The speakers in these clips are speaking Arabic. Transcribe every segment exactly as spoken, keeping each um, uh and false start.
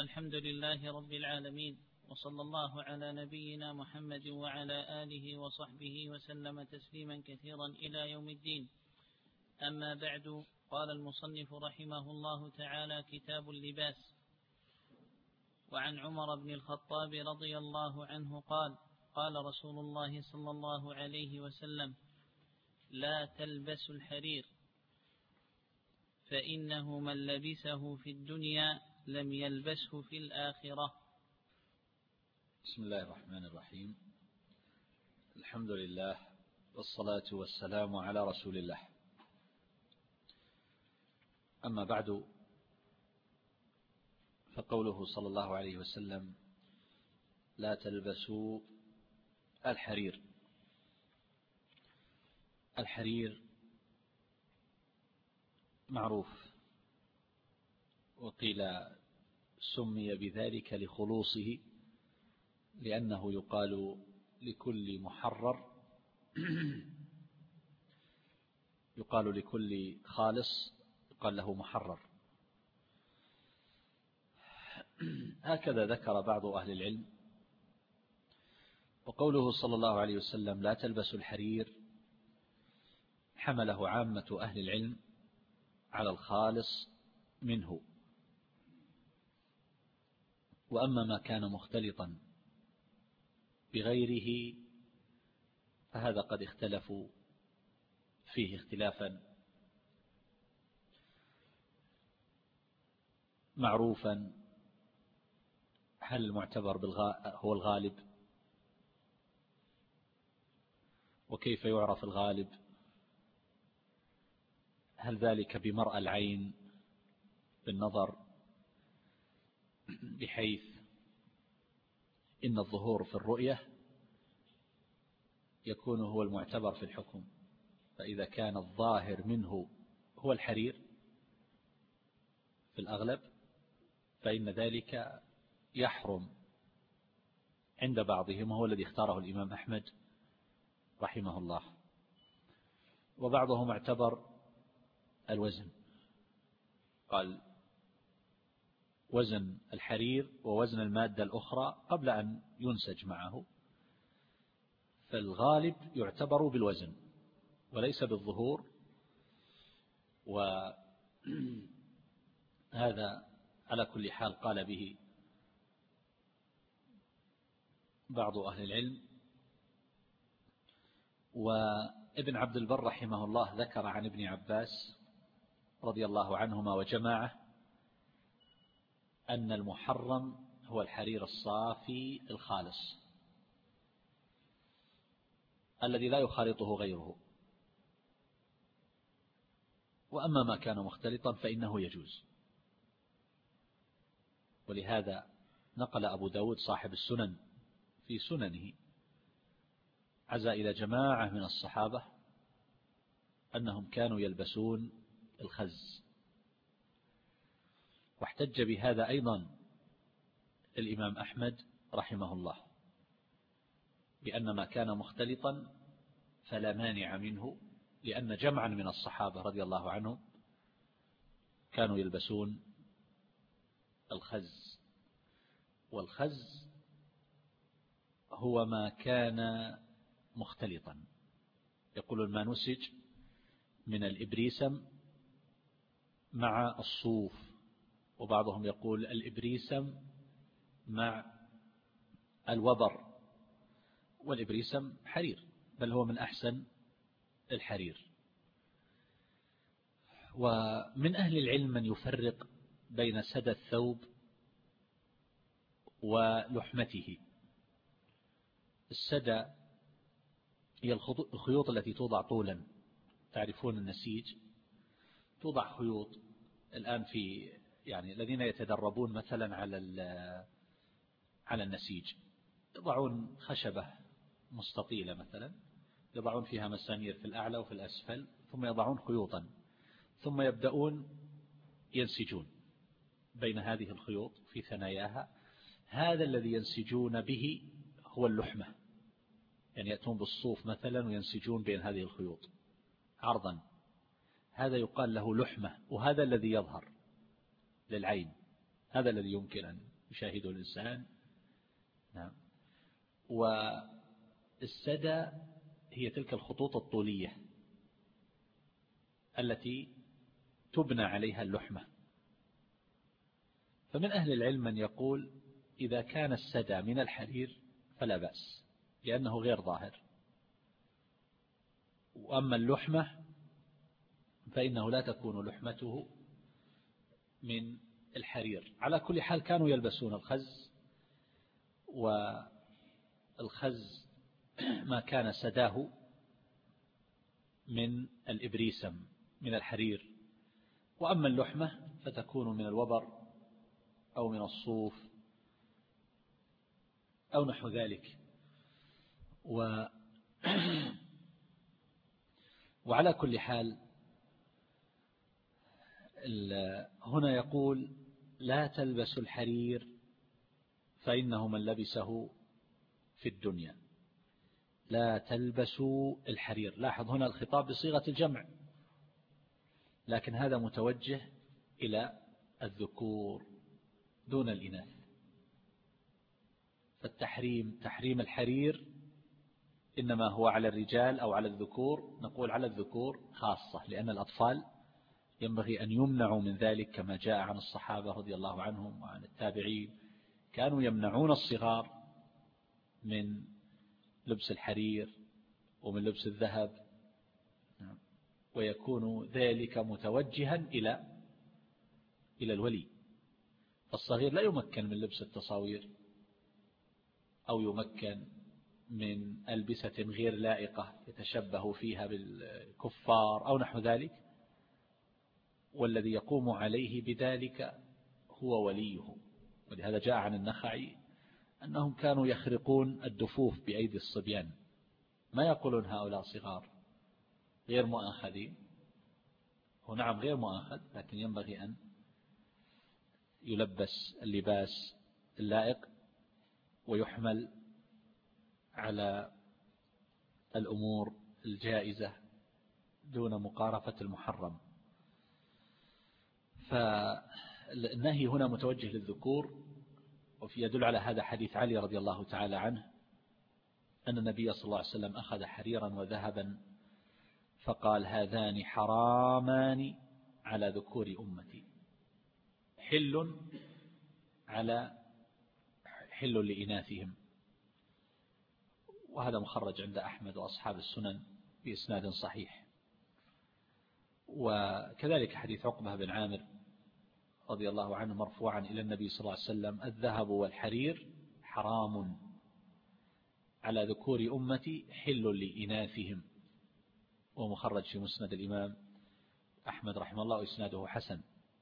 الحمد لله رب العالمين، وصلى الله على نبينا محمد وعلى آله وصحبه وسلم تسليما كثيرا إلى يوم الدين. أما بعد، قال المصنف رحمه الله تعالى: كتاب اللباس. وعن عمر بن الخطاب رضي الله عنه قال: قال رسول الله صلى الله عليه وسلم: لا تلبسوا الحرير، فإنه من لبسه في الدنيا لم يلبسه في الآخرة. بسم الله الرحمن الرحيم. الحمد لله، والصلاة والسلام على رسول الله. أما بعد، فقوله صلى الله عليه وسلم: لا تلبسوا الحرير. الحرير معروف، وقيل سمي بذلك لخلوصه، لأنه يقال لكل محرر يقال لكل خالص يقال له محرر. هكذا ذكر بعض أهل العلم. وقوله صلى الله عليه وسلم: لا تلبسوا الحرير، حمله عامة أهل العلم على الخالص منه. وأما ما كان مختلطا بغيره فهذا قد اختلفوا فيه اختلافا معروفا. هل المعتبر هو الغالب؟ وكيف يعرف الغالب؟ هل ذلك بمرأى العين بالنظر، بحيث إن الظهور في الرؤية يكون هو المعتبر في الحكم، فإذا كان الظاهر منه هو الحرير في الأغلب فإن ذلك يحرم عند بعضهم، وهو الذي اختاره الإمام أحمد رحمه الله. وبعضهم اعتبر الوزن، قال وزن الحرير ووزن المادة الأخرى قبل أن ينسج معه، فالغالب يعتبر بالوزن وليس بالظهور. وهذا على كل حال قال به بعض أهل العلم. وابن عبد البر رحمه الله ذكر عن ابن عباس رضي الله عنهما وجماعة أن المحرم هو الحرير الصافي الخالص الذي لا يخالطه غيره، وأما ما كان مختلطا فإنه يجوز. ولهذا نقل أبو داود صاحب السنن في سننه عزا إلى جماعة من الصحابة أنهم كانوا يلبسون الخز، واحتج بهذا أيضا الإمام أحمد رحمه الله، بأن ما كان مختلطا فلا مانع منه، لأن جمعا من الصحابة رضي الله عنهم كانوا يلبسون الخز. والخز هو ما كان مختلطا، يقول ما نسج من الإبريسم مع الصوف، وبعضهم يقول الإبريسم مع الوبر، والإبريسم حرير، بل هو من أحسن الحرير. ومن أهل العلم من يفرق بين سدى الثوب ولحمته. السدى هي الخيوط التي توضع طولا، تعرفون النسيج، توضع خيوط الآن في يعني الذين يتدربون مثلا على على النسيج، يضعون خشبة مستطيلة مثلا، يضعون فيها مسامير في الأعلى وفي الأسفل، ثم يضعون خيوطا، ثم يبدأون ينسجون بين هذه الخيوط في ثناياها. هذا الذي ينسجون به هو اللحمة، يعني يأتون بالصوف مثلا وينسجون بين هذه الخيوط عرضا، هذا يقال له لحمة، وهذا الذي يظهر للعين، هذا الذي يمكن أن يشاهده الإنسان. نعم. والسدى هي تلك الخطوط الطولية التي تبنى عليها اللحمة. فمن أهل العلم من يقول إذا كان السدى من الحرير فلا بأس لأنه غير ظاهر، وأما اللحمة فإنه لا تكون لحمته من الحرير. على كل حال كانوا يلبسون الخز، والخز ما كان سداه من الإبريسم من الحرير، وأما اللحمة فتكون من الوبر أو من الصوف أو نحو ذلك. و وعلى كل حال هنا يقول لا تلبسوا الحرير فإنه من لبسه في الدنيا. لا تلبسوا الحرير. لاحظ هنا الخطاب بصيغة الجمع، لكن هذا متوجه إلى الذكور دون الإناث. فالتحريم تحريم الحرير إنما هو على الرجال أو على الذكور. نقول على الذكور خاصة، لأن الأطفال ينبغي أن يمنعوا من ذلك، كما جاء عن الصحابة رضي الله عنهم وعن التابعين كانوا يمنعون الصغار من لبس الحرير ومن لبس الذهب، ويكون ذلك متوجها إلى إلى الولي. فالصغير لا يمكن من لبس التصاوير أو يمكن من ألبسة غير لائقة يتشبه فيها بالكفار أو نحو ذلك، والذي يقوم عليه بذلك هو وليه. ولهذا جاء عن النخعي أنهم كانوا يخرقون الدفوف بأيدي الصبيان، ما يقولون هؤلاء صغار غير مؤاخذين. هو نعم غير مؤاخذ، لكن ينبغي أن يلبس اللباس اللائق ويحمل على الأمور الجائزة دون مقارفة المحرم. فالنهي هنا متوجه للذكور، وفي يدل على هذا حديث علي رضي الله تعالى عنه أن النبي صلى الله عليه وسلم أخذ حريرا وذهبا فقال هذان حرامان على ذكور أمتي، حل على حل لإناثهم. وهذا مخرج عند أحمد وأصحاب السنن بإسناد صحيح. وكذلك حديث عقبة بن عامر رضي الله عنه مرفوعا إلى النبي صلى الله عليه وسلم الذهب والحرير حرام على ذكور أمتي حل لإناثهم، ومخرج في مسند الإمام أحمد رحمه الله وإسناده حسن.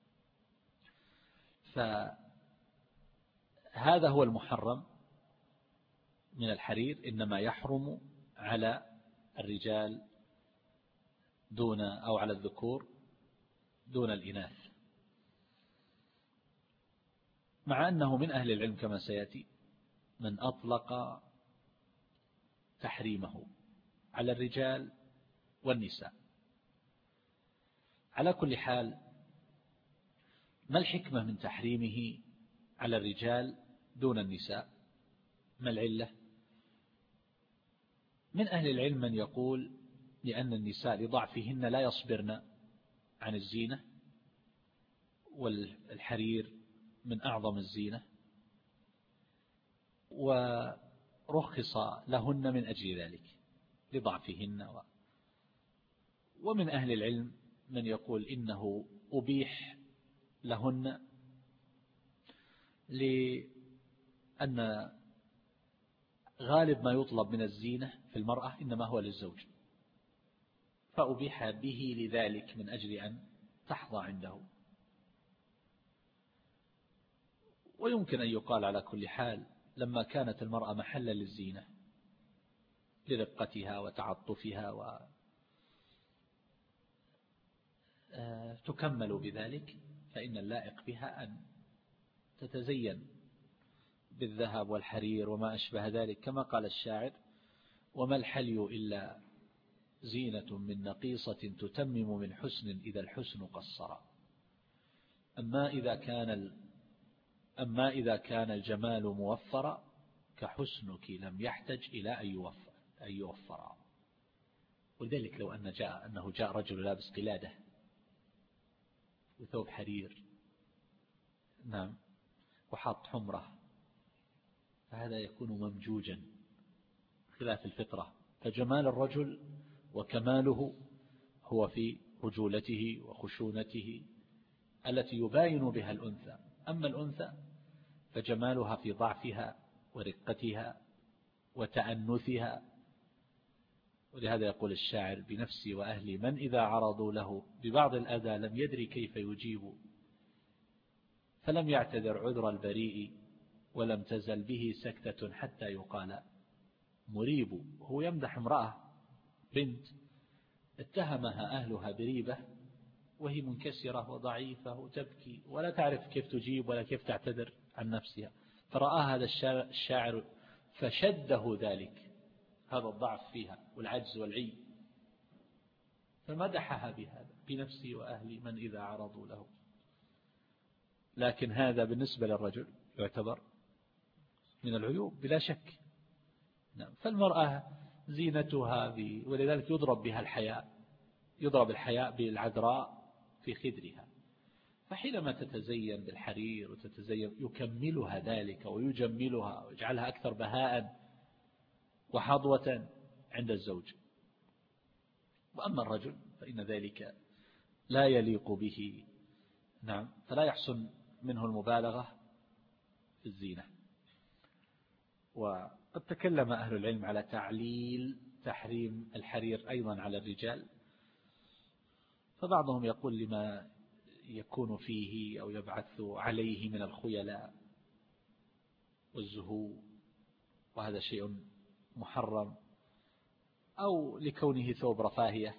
فهذا هو المحرم من الحرير، إنما يحرم على الرجال دون أو على الذكور دون الإناث، مع أنه من أهل العلم كما سيأتي من أطلق تحريمه على الرجال والنساء. على كل حال ما الحكمة من تحريمه على الرجال دون النساء؟ ما العلة؟ من أهل العلم من يقول لأن النساء لضعفهن لا يصبرن عن الزينة، والحرير من أعظم الزينة، ورخص لهن من أجل ذلك لضعفهن. ومن أهل العلم من يقول إنه أبيح لهن لأن غالب ما يطلب من الزينة في المرأة إنما هو للزوج، فأبيح به لذلك من أجل أن تحظى عنده. ويمكن أن يقال على كل حال لما كانت المرأة محلا للزينة لرقتها وتعطفها وتكمل بذلك، فإن اللائق بها أن تتزين بالذهب والحرير وما أشبه ذلك، كما قال الشاعر وما الحلي إلا زينة من نقيصة تتمم من حسن إذا الحسن قصر. أما إذا كان أما إذا كان الجمال موفرا كحسنك لم يحتج إلى أن يوفر, أن يوفر. ولذلك لو أن جاء أنه جاء رجل لابس قلادة وثوب حرير نعم وحاط حمرة فهذا يكون ممجوجا خلاف الفطرة. فجمال الرجل وكماله هو في رجولته وخشونته التي يباين بها الأنثى. أما الأنثى فجمالها في ضعفها ورقتها وتأنثها. ولهذا يقول الشاعر بنفسي وأهلي من إذا عرضوا له ببعض الأذى لم يدري كيف يجيب فلم يعتذر عذر البريء ولم تزل به سكتة حتى يقال مريب. هو يمدح امرأة بنت اتهمها أهلها بريبة وهي منكسرة وضعيفة وتبكي ولا تعرف كيف تجيب ولا كيف تعتذر عن نفسها. فرأى هذا الشاعر فشده ذلك هذا الضعف فيها والعجز والعي فمدحها بهذا بنفسي وأهلي من إذا عرضوا له. لكن هذا بالنسبة للرجل يعتبر من العيوب بلا شك. فالمرأة زينتها ب... ولذلك يضرب بها الحياء يضرب الحياء بالعذراء في خدرها. فحينما تتزين بالحرير وتتزين يكملها ذلك ويجملها ويجعلها أكثر بهاء وحظوة عند الزوج. وأما الرجل فإن ذلك لا يليق به نعم فلا يحسن منه المبالغة في الزينة. وقد تكلم أهل العلم على تعليل تحريم الحرير أيضا على الرجال. فبعضهم يقول لما يكون فيه أو يبعث عليه من الخيلاء والزهو وهذا شيء محرم أو لكونه ثوب رفاهية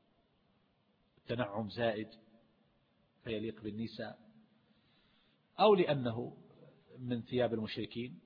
تنعم زائد فيليق بالنساء أو لأنه من ثياب المشركين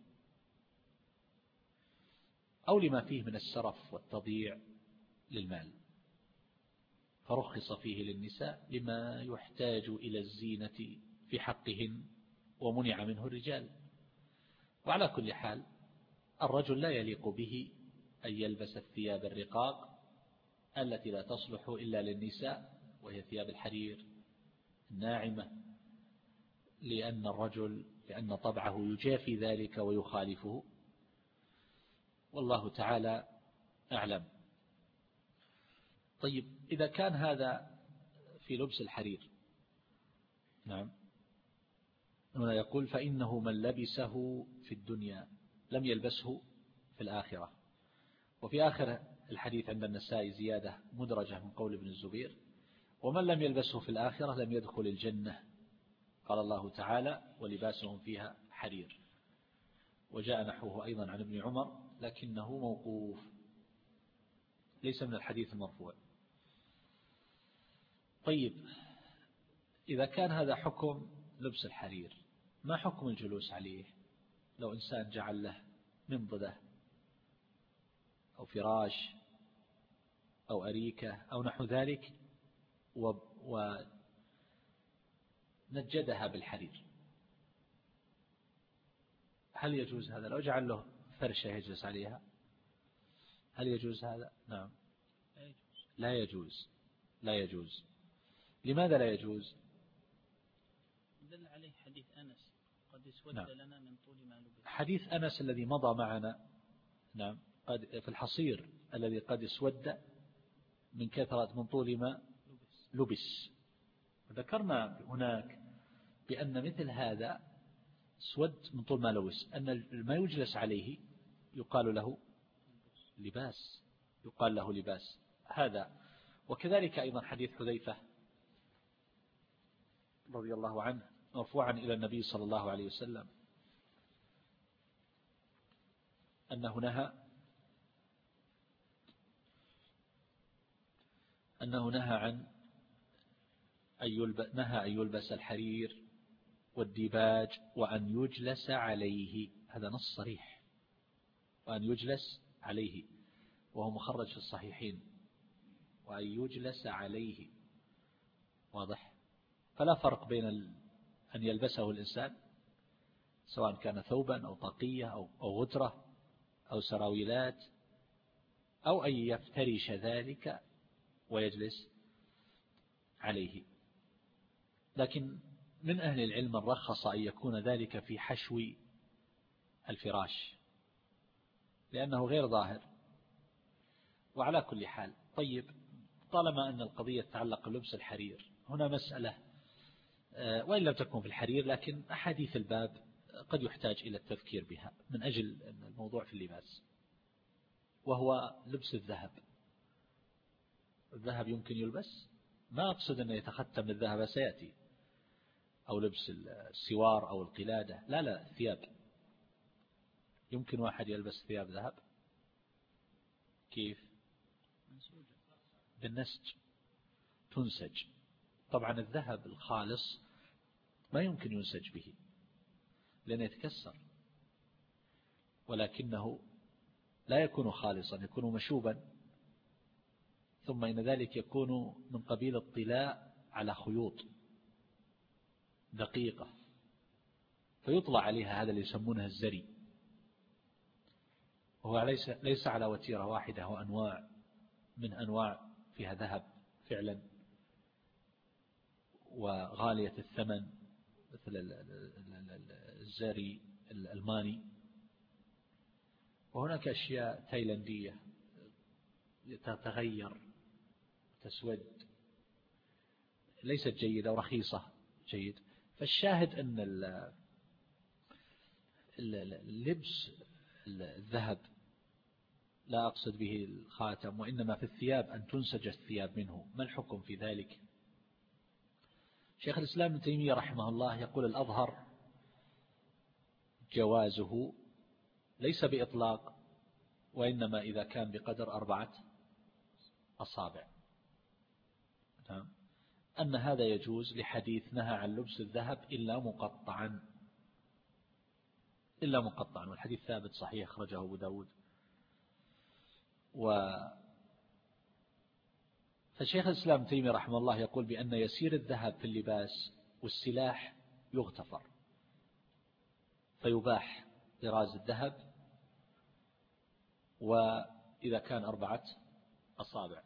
أو لما فيه من السرف والتضييع للمال فرخص فيه للنساء لما يحتاج إلى الزينة في حقهن ومنع منه الرجال. وعلى كل حال الرجل لا يليق به أن يلبس الثياب الرقاق التي لا تصلح إلا للنساء وهي ثياب الحرير الناعمة لأن الرجل لأن طبعه يجافي ذلك ويخالفه والله تعالى أعلم. طيب إذا كان هذا في لبس الحرير نعم هنا يقول فإنه من لبسه في الدنيا لم يلبسه في الآخرة. وفي آخر الحديث عند النسائي زيادة مدرجة من قول ابن الزبير ومن لم يلبسه في الآخرة لم يدخل الجنة. قال الله تعالى ولباسهم فيها حرير. وجاء نحوه أيضا عن ابن عمر لكنه موقوف ليس من الحديث المرفوع. طيب إذا كان هذا حكم لبس الحرير ما حكم الجلوس عليه؟ لو إنسان جعل له منضدة أو فراش أو أريكة أو نحو ذلك ونجدها بالحرير هل يجوز هذا؟ لو جعل له فرشة يجلس عليها هل يجوز هذا؟ نعم لا يجوز لا يجوز. لماذا لا يجوز؟ دل عليه حديث أنس قد اسود نعم. لنا من طول ما لبس. حديث أنس الذي مضى معنا نعم قد في الحصير الذي قد اسود من كثرة من طول ما لبس. ذكرنا هناك بأن مثل هذا اسود من طول ما لبس أن ما يجلس عليه يقال له لباس يقال له لباس هذا. وكذلك أيضا حديث حذيفة رضي الله عنه مرفوعا إلى النبي صلى الله عليه وسلم أنه نهى أنه نهى عن أن يلبس نهى أن يلبس الحرير والديباج وأن يجلس عليه. هذا نص صريح وأن يجلس عليه وهو مخرج في الصحيحين وأن يجلس عليه واضح. فلا فرق بين أن يلبسه الإنسان سواء كان ثوبا أو طاقية أو غترة أو سراويلات، أو أن يفترش ذلك ويجلس عليه. لكن من أهل العلم من رخص أن يكون ذلك في حشو الفراش لأنه غير ظاهر. وعلى كل حال، طيب، طالما أن القضية تتعلق بلبس الحرير، هنا مسألة وإن لم تكن في الحرير، لكن أحاديث الباب قد يحتاج إلى التذكير بها من أجل الموضوع في اللباس، وهو لبس الذهب. الذهب يمكن يلبس، ما أقصد أنه يتختم الذهب سيأتي، أو لبس السوار أو القلادة، لا لا ثياب. يمكن واحد يلبس ثياب ذهب. كيف؟ بالنسج، تنسج. طبعا الذهب الخالص ما يمكن ينسج به لأنه يتكسر، ولكنه لا يكون خالصا، يكون مشوبا، ثم إن ذلك يكون من قبيل الطلاء على خيوط دقيقة فيطلع عليها، هذا اللي يسمونه الزري، وهو ليس ليس على وتيرة واحدة، وأنواع من أنواع فيها ذهب فعلا وغالية الثمن، مثل الزري الألماني. وهناك أشياء تايلاندية تتغير تسود، ليست جيدة ورخيصة جيد. فالشاهد أن اللبس الذهب لا أقصد به الخاتم، وإنما في الثياب أن تنسج الثياب منه. ما الحكم في ذلك؟ شيخ الإسلام ابن تيمية رحمه الله يقول الأظهر جوازه ليس بإطلاق، وإنما إذا كان بقدر أربعة أصابع، أن هذا يجوز لحديث نهى عن لبس الذهب إلا مقطعا، إلا مقطعا، والحديث ثابت صحيح أخرجه أبو داود. و فالشيخ الإسلام تيمية رحمه الله يقول بأن يسير الذهب في اللباس والسلاح يغتفر، فيباح طراز الذهب وإذا كان أربعة أصابع.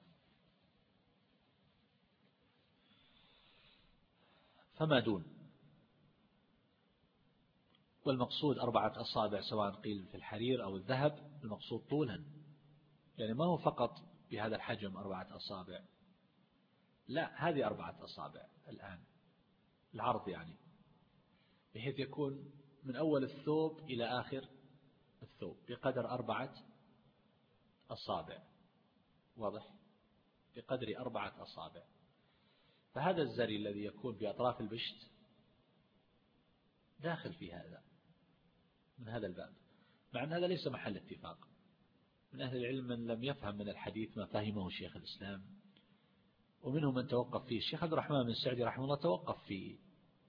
فما دون، والمقصود أربعة أصابع سواء قيل في الحرير أو الذهب، المقصود طولا، يعني ما هو فقط بهذا الحجم أربعة أصابع، لا، هذه أربعة أصابع الآن العرض، يعني بحيث يكون من أول الثوب إلى آخر الثوب بقدر أربعة أصابع، واضح؟ بقدر أربعة أصابع. فهذا الزري الذي يكون بأطراف البشت داخل في هذا من هذا الباب، مع أن هذا ليس محل اتفاق من أهل العلم. من لم يفهم من الحديث ما فهمه شيخ الإسلام، ومنهم من توقف فيه. الشيخ عبد الرحمن بن سعدي رحمه الله توقف في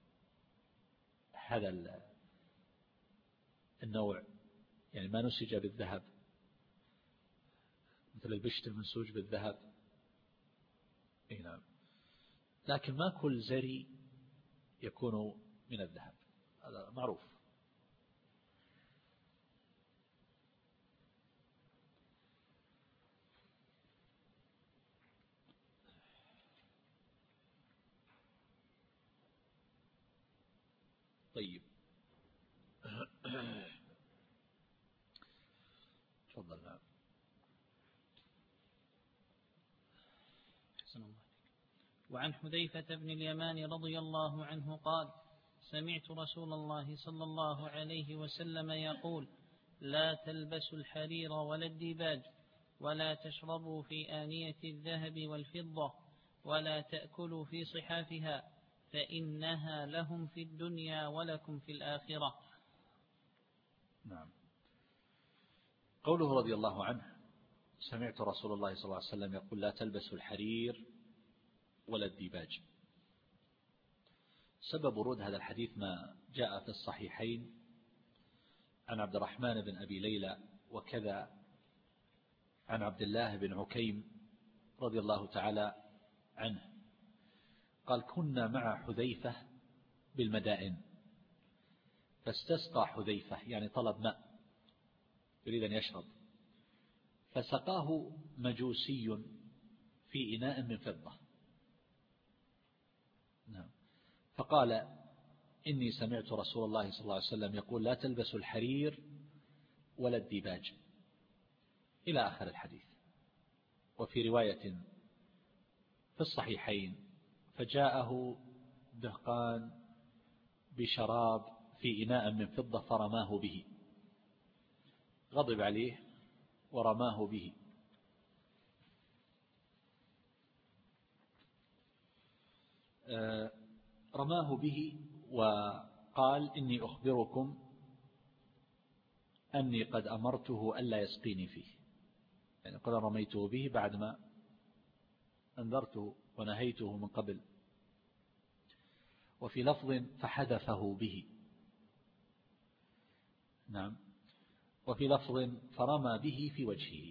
هذا النوع، يعني ما نسج بالذهب مثل البشت المنسوج بالذهب. اي نعم، لكن ما كل زري يكون من الذهب، هذا معروف. طيب، تفضل. نعم. وعن حذيفة بن اليمان رضي الله عنه قال: سمعت رسول الله صلى الله عليه وسلم يقول: لا تلبسوا الحرير ولا الديباج، ولا تشربوا في آنية الذهب والفضة، ولا تأكلوا في صحافها، فإنها لهم في الدنيا ولكم في الآخرة. نعم. قوله رضي الله عنه: سمعت رسول الله صلى الله عليه وسلم يقول: لا تلبسوا الحرير ولا الديباج. سبب ورود هذا الحديث ما جاء في الصحيحين عن عبد الرحمن بن أبي ليلى، وكذا عن عبد الله بن عكيم رضي الله تعالى عنه قال: كنا مع حذيفة بالمدائن، فاستسقى حذيفة يعني طلب ماء يريد أن يشرب، فسقاه مجوسي في إناء من فضة. نعم. فقال إني سمعت رسول الله صلى الله عليه وسلم يقول لا تلبسوا الحرير ولا الديباج إلى آخر الحديث. وفي رواية في الصحيحين فجاءه دهقان بشراب في إناء من فضة فرماه به، غضب عليه ورماه به. رماه به وقال إني أخبركم أني قد أمرته ألا يسقيني فيه، يعني قد رميته به بعدما أنذرته ونهيته من قبل. وفي لفظ فحدفه به. نعم. وفي لفظ فرمى به في وجهه.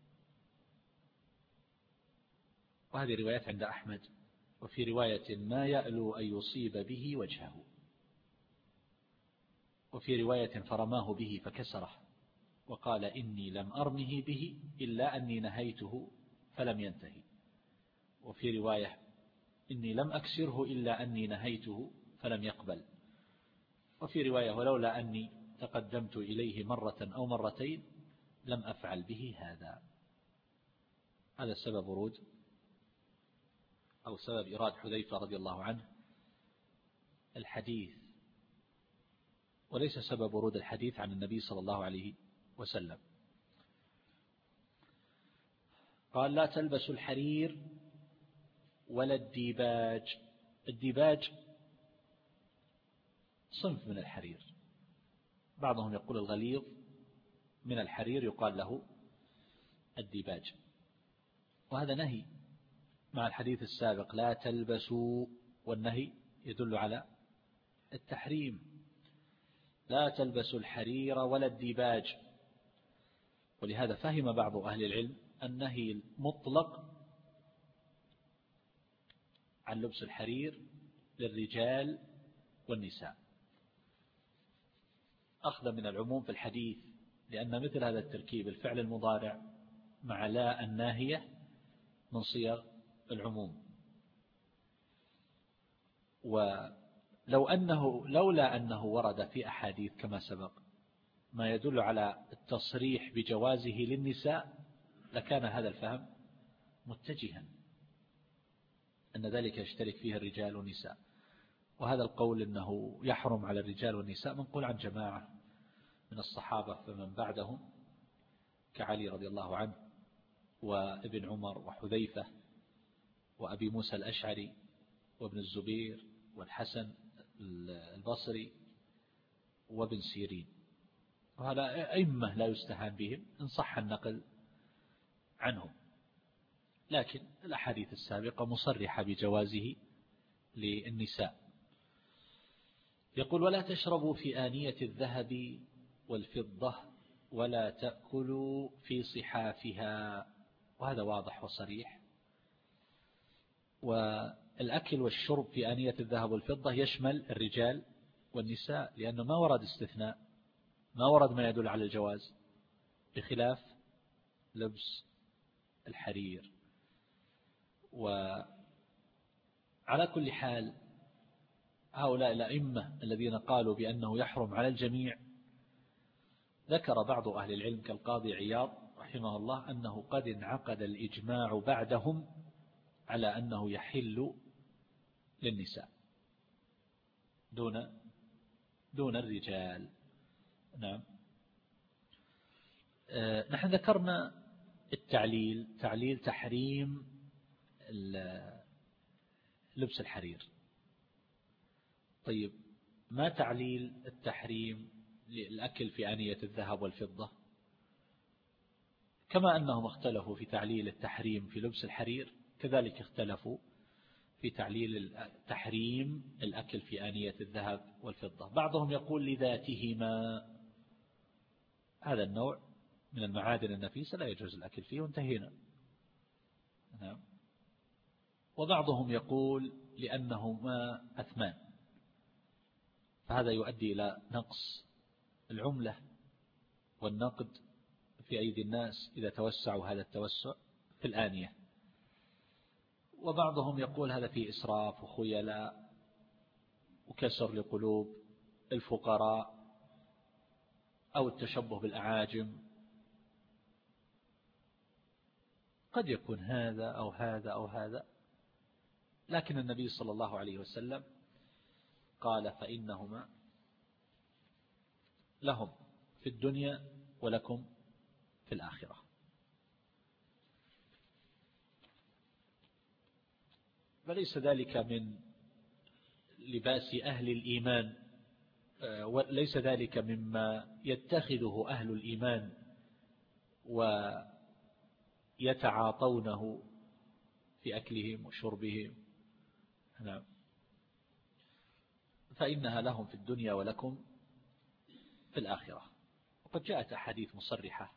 وهذه روايات عند أحمد. وفي رواية ما يألو أن يصيب به وجهه. وفي رواية فرماه به فكسره وقال إني لم أرمه به إلا أني نهيته فلم ينتهي. وفي رواية إني لم أكسره إلا أني نهيته فلم يقبل. وفي رواية ولولا أني تقدمت إليه مرة أو مرتين لم أفعل به هذا. هذا سبب ورود أو سبب إراد حذيفة رضي الله عنه الحديث، وليس سبب ورود الحديث عن النبي صلى الله عليه وسلم. قال لا تلبسوا الحرير ولا الديباج. الديباج صنف من الحرير، بعضهم يقول الغليظ من الحرير يقال له الديباج، وهذا نهي مع الحديث السابق لا تلبسوا، والنهي يدل على التحريم. لا تلبسوا الحرير ولا الديباج. ولهذا فهم بعض أهل العلم النهي المطلق عن لبس الحرير للرجال والنساء أخذ من العموم في الحديث، لأن مثل هذا التركيب الفعل المضارع مع لا الناهية من صيغ العموم. ولو أنه لولا أنه ورد في أحاديث كما سبق ما يدل على التصريح بجوازه للنساء لكان هذا الفهم متجها أن ذلك يشترك فيه الرجال والنساء. وهذا القول أنه يحرم على الرجال والنساء منقول عن جماعة من الصحابة فمن بعدهم كعلي رضي الله عنه وابن عمر وحذيفة وأبي موسى الأشعري وابن الزبير والحسن البصري وابن سيرين، وهذا أئمة لا يستهان بهم إن صح النقل عنهم. لكن الأحاديث السابقة مصرحة بجوازه للنساء. يقول ولا تشربوا في آنية الذهب والفضة ولا تأكلوا في صحافها. وهذا واضح وصريح. والأكل والشرب في آنية الذهب والفضة يشمل الرجال والنساء، لأنه ما ورد استثناء، ما ورد ما يدل على الجواز، بخلاف لبس الحرير. وعلى كل حال هؤلاء الأئمة الذين قالوا بأنه يحرم على الجميع ذكر بعض أهل العلم كالقاضي عياض رحمه الله أنه قد انعقد الإجماع بعدهم على أنه يحل للنساء دون دون الرجال. نعم. أه نحن ذكرنا التعليل، تعليل تحريم لبس الحرير. طيب ما تعليل التحريم للأكل في آنية الذهب والفضة؟ كما أنهم اختلفوا في تعليل التحريم في لبس الحرير كذلك اختلفوا في تعليل التحريم الأكل في آنية الذهب والفضة. بعضهم يقول لذاتهما، هذا النوع من المعادن النفيسة لا يجوز الأكل فيه وانتهينا. نعم. وبعضهم يقول لأنهما أثمان فهذا يؤدي إلى نقص العملة والنقد في أيدي الناس إذا توسعوا هذا التوسع في الآنية. وبعضهم يقول هذا فيه إسراف وخيلاء وكسر لقلوب الفقراء أو التشبه بالأعاجم. قد يكون هذا أو هذا أو هذا، لكن النبي صلى الله عليه وسلم قال فإنهما لهم في الدنيا ولكم في الآخرة. فليس ذلك من لباس أهل الإيمان، وليس ذلك مما يتخذه أهل الإيمان ويتعاطونه في أكلهم وشربهم. نعم. فإنها لهم في الدنيا ولكم في الآخرة. وقد جاءت أحاديث مصرحة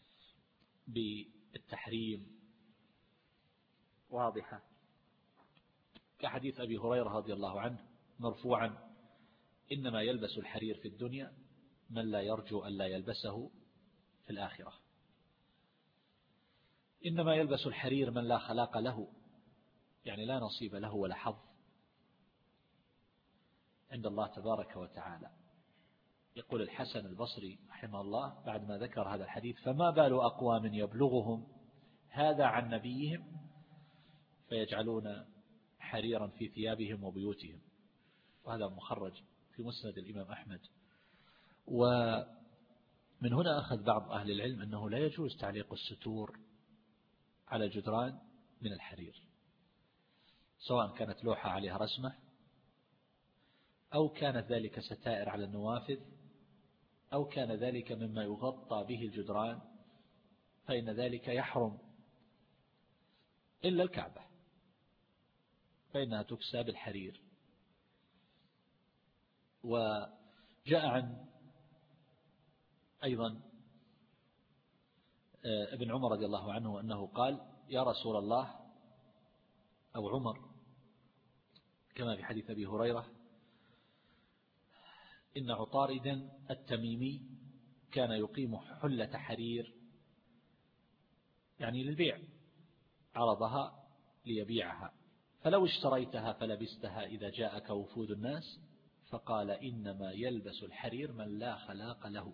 بالتحريم واضحة، كحديث أبي هريرة رضي الله عنه مرفوعا: إنما يلبس الحرير في الدنيا من لا يرجو أن لا يلبسه في الآخرة. إنما يلبس الحرير من لا خلاق له، يعني لا نصيب له ولا حظ عند الله تبارك وتعالى. يقول الحسن البصري رحمه الله بعد ما ذكر هذا الحديث: فما بال أقوام يبلغهم هذا عن نبيهم فيجعلون حريرا في ثيابهم وبيوتهم. وهذا مخرج في مسند الإمام أحمد. ومن هنا أخذ بعض أهل العلم أنه لا يجوز تعليق الستور على الجدران من الحرير، سواء كانت لوحة عليها رسمة أو كانت ذلك ستائر على النوافذ أو كان ذلك مما يغطى به الجدران، فإن ذلك يحرم إلا الكعبة فإنها تكسى بالحرير. وجاء عن أيضا ابن عمر رضي الله عنه أنه قال: يا رسول الله، أو عمر كما في حديث أبي هريرة: إن عطاردا التميمي كان يقيم حلة حرير يعني للبيع، عرضها ليبيعها، فلو اشتريتها فلبستها إذا جاءك وفود الناس. فقال: إنما يلبس الحرير من لا خلاق له.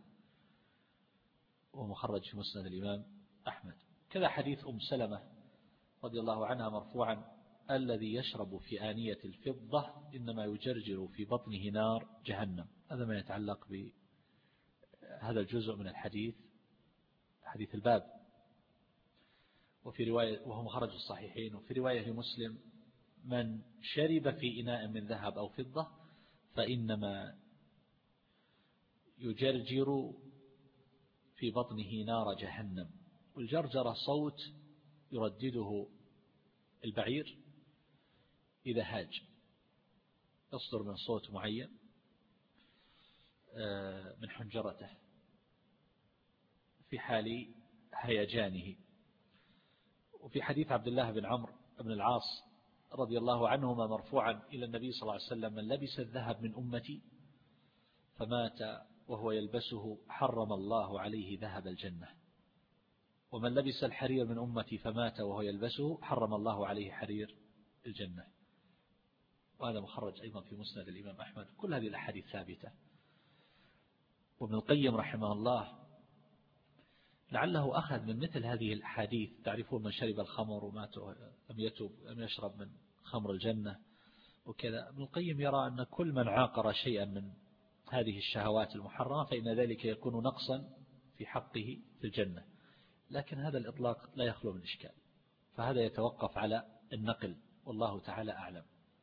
ومخرج في مسند الإمام أحمد. كذا حديث أم سلمة رضي الله عنها مرفوعا: الذي يشرب في آنية الفضة إنما يجرجر في بطنه نار جهنم. هذا ما يتعلق بهذا الجزء من الحديث، حديث الباب. وفي رواية، وهو مخرج الصحيحين، وفي رواية لمسلم: من شرب في إناء من ذهب أو فضة فإنما يجرجر في بطنه نار جهنم. والجرجرة صوت يردده البعير إذا هاج، يصدر من صوت معين من حنجرته في حال هيجانه. وفي حديث عبد الله بن عمرو بن العاص رضي الله عنهما مرفوعا إلى النبي صلى الله عليه وسلم: من لبس الذهب من أمتي فمات وهو يلبسه حرم الله عليه ذهب الجنة، ومن لبس الحرير من أمتي فمات وهو يلبسه حرم الله عليه حرير الجنة. وهذا مخرج أيضا في مسند الإمام أحمد. كل هذه الأحاديث ثابتة. وابن القيم رحمه الله لعله أخذ من مثل هذه الأحاديث: تعرفون من شرب الخمر ومات لم يتوب لم يشرب من خمر الجنة وكذا. ابن القيم يرى أن كل من عاقر شيئا من هذه الشهوات المحرمة فإن ذلك يكون نقصا في حقه في الجنة، لكن هذا الإطلاق لا يخلو من إشكال، فهذا يتوقف على النقل، والله تعالى أعلم.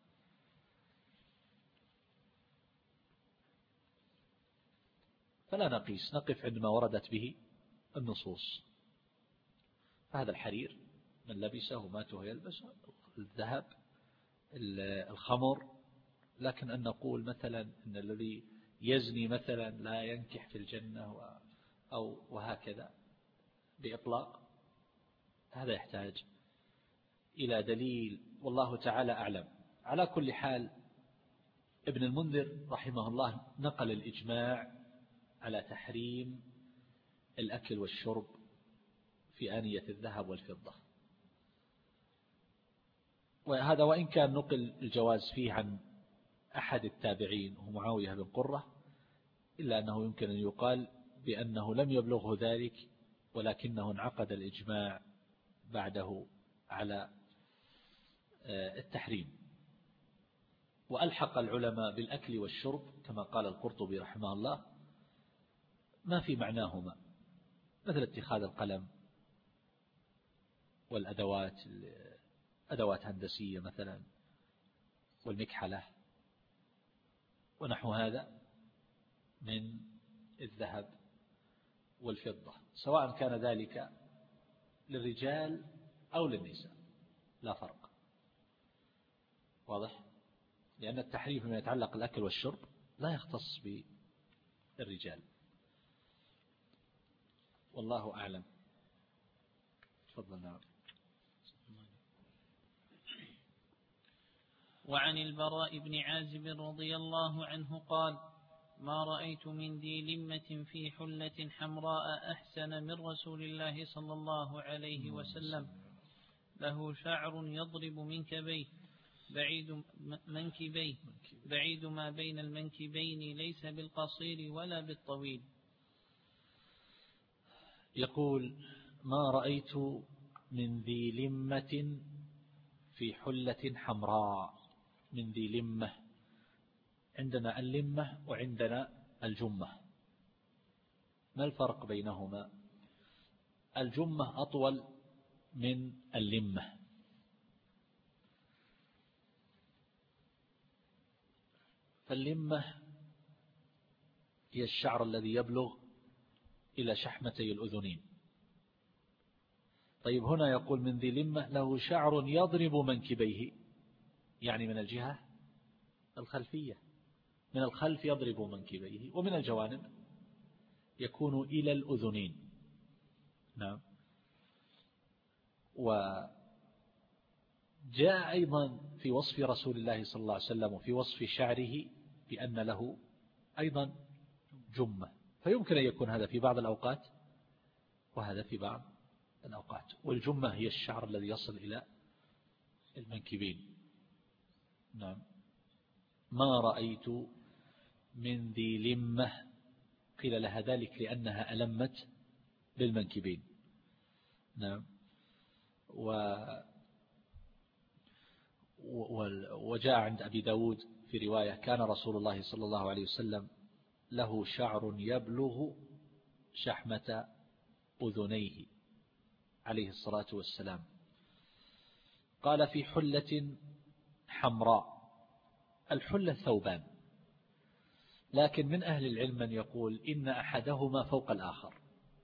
فلا نقيس، نقف عندما وردت به النصوص. فهذا الحرير من لبسه مات وهو يلبسه، الذهب، الخمر. لكن أن نقول مثلا أن الذي يزني مثلا لا ينكح في الجنة أو وهكذا بإطلاق، هذا يحتاج إلى دليل، والله تعالى أعلم. على كل حال ابن المنذر رحمه الله نقل الإجماع على تحريم الأكل والشرب في آنية الذهب والفضة، وهذا وإن كان نقل الجواز فيه عن أحد التابعين وهو معاوية بن قرة، إلا أنه يمكن أن يقال بأنه لم يبلغه ذلك، ولكنه انعقد الإجماع بعده على التحريم. وألحق العلماء بالأكل والشرب كما قال القرطبي رحمه الله ما في معناهما، مثل اتخاذ القلم والأدوات أدوات هندسية مثلا والمكحلة ونحو هذا من الذهب والفضة، سواء كان ذلك للرجال أو للنساء لا فرق. واضح؟ لأن التحريم فيما يتعلق الأكل والشرب لا يختص بالرجال. والله أعلم. تفضل. نعم. وعن البراء بن عازب رضي الله عنه قال: ما رأيت من ذي لمة في حلة حمراء أحسن من رسول الله صلى الله عليه وسلم، له شعر يضرب منكبيه بعيد منكبيه بعيد ما بين المنكبين، ليس بالقصير ولا بالطويل. يقول: ما رأيت من ذي لمة في حلة حمراء. من ذي لمة، عندنا اللمة وعندنا الجمة، ما الفرق بينهما؟ الجمة أطول من اللمة، فاللمة هي الشعر الذي يبلغ إلى شحمتي الأذنين. طيب هنا يقول من ذي لمة له شعر يضرب منكبيه، يعني من الجهة الخلفية، من الخلف يضرب منكبيه، ومن الجوانب يكون إلى الأذنين. نعم. وجاء أيضا في وصف رسول الله صلى الله عليه وسلم وفي وصف شعره بأن له أيضا جمة، فيمكن أن يكون هذا في بعض الأوقات وهذا في بعض الأوقات. والجمة هي الشعر الذي يصل إلى المنكبين. نعم. ما رأيت من ذي لمة، قيل لها ذلك لأنها ألمت بالمنكبين. نعم. و وجاء عند أبي داود في رواية: كان رسول الله صلى الله عليه وسلم له شعر يبلغ شحمة أذنيه عليه الصلاة والسلام. قال: في حلة حمراء. الحلة ثوبان، لكن من أهل العلم من يقول إن أحدهما فوق الآخر،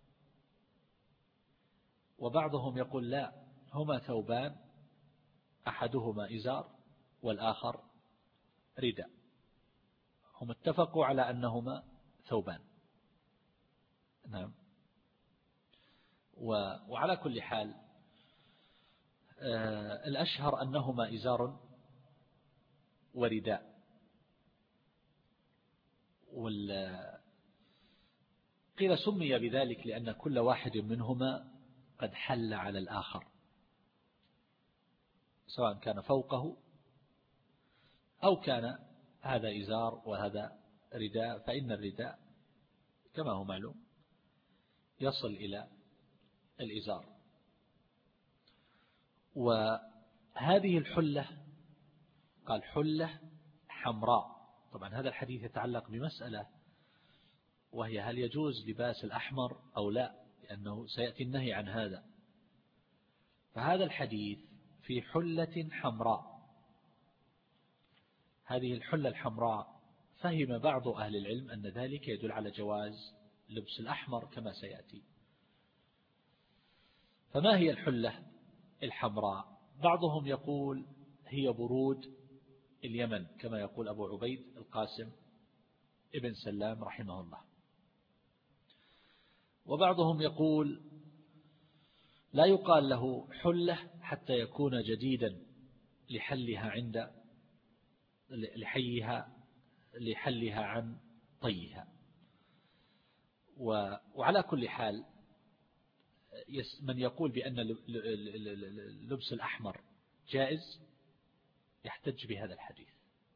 وبعضهم يقول لا، هما ثوبان، أحدهما إزار والآخر رداء، هم اتفقوا على أنهما ثوبان. نعم. وعلى كل حال الأشهر أنهما إزار ورداء. قيل سمي بذلك لأن كل واحد منهما قد حل على الآخر، سواء كان فوقه أو كان هذا إزار وهذا رداء، فإن الرداء كما هو معلوم يصل إلى الإزار. وهذه الحلة قال حلة حمراء. طبعا هذا الحديث يتعلق بمسألة، وهي هل يجوز لباس الأحمر أو لا، لأنه سيأتي النهي عن هذا. فهذا الحديث في حلة حمراء، هذه الحلة الحمراء فهم بعض أهل العلم أن ذلك يدل على جواز لبس الأحمر كما سيأتي. فما هي الحلة الحمراء؟ بعضهم يقول هي برود اليمن، كما يقول أبو عبيد القاسم ابن سلام رحمه الله. وبعضهم يقول لا يقال له حلة حتى يكون جديدا لحلها عند لحيها لحلها عن طيها. وعلى كل حال من يقول بأن اللبس الأحمر جائز يحتج بهذا الحديث.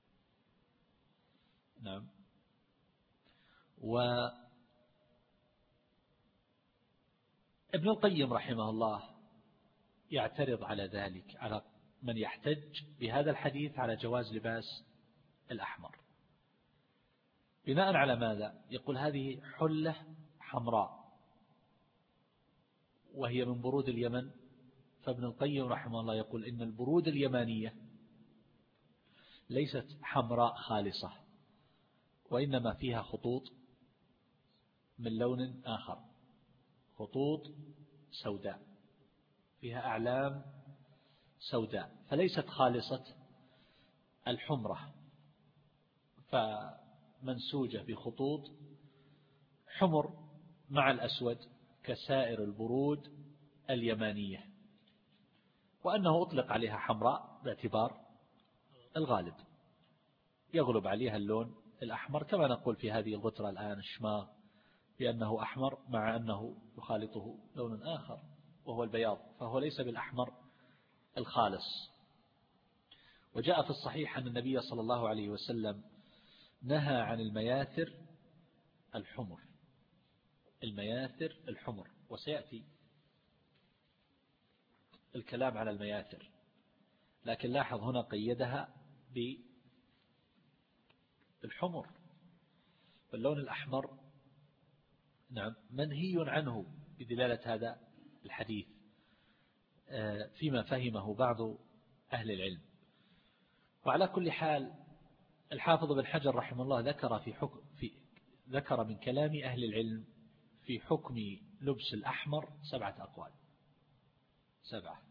نعم. وابن القيم رحمه الله يعترض على ذلك، على من يحتج بهذا الحديث على جواز لباس الأحمر، بناء على ماذا؟ يقول هذه حلة حمراء وهي من برود اليمن، فابن القيم رحمه الله يقول إن البرود اليمانية ليست حمراء خالصة، وإنما فيها خطوط من لون آخر، خطوط سوداء، فيها أعلام سوداء، فليست خالصة الحمرة، فمنسوجة بخطوط حمر مع الأسود كسائر البرود اليمانية، وأنه أطلق عليها حمراء باعتبار الغالب، يغلب عليها اللون الأحمر، كما نقول في هذه الغترة الآن الشماغ بأنه أحمر مع أنه يخالطه لون آخر وهو البياض، فهو ليس بالأحمر الخالص. وجاء في الصحيح أن النبي صلى الله عليه وسلم نهى عن المياثر الحمر، المياثر الحمر، وسيأتي الكلام على المياثر، لكن لاحظ هنا قيدها بالحمر، باللون الأحمر. نعم، منهي عنه بدلالة هذا الحديث فيما فهمه بعض أهل العلم. وعلى كل حال الحافظ بن حجر رحمه الله ذكر في حكم في ذكر من كلام أهل العلم في حكم لبس الأحمر سبعة أقوال، سبعة.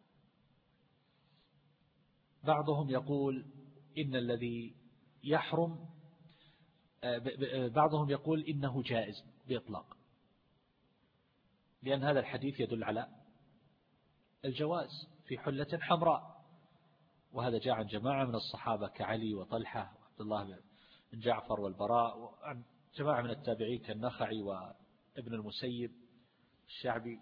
بعضهم يقول إن الذي يحرم، بعضهم يقول إنه جائز بإطلاق، لأن هذا الحديث يدل على الجواز في حلة حمراء، وهذا جاء عن جماعة من الصحابة كعلي وطلحة وعبد الله بن جعفر والبراء، وعن جماعة من التابعين كالنخعي وابن المسيب الشعبي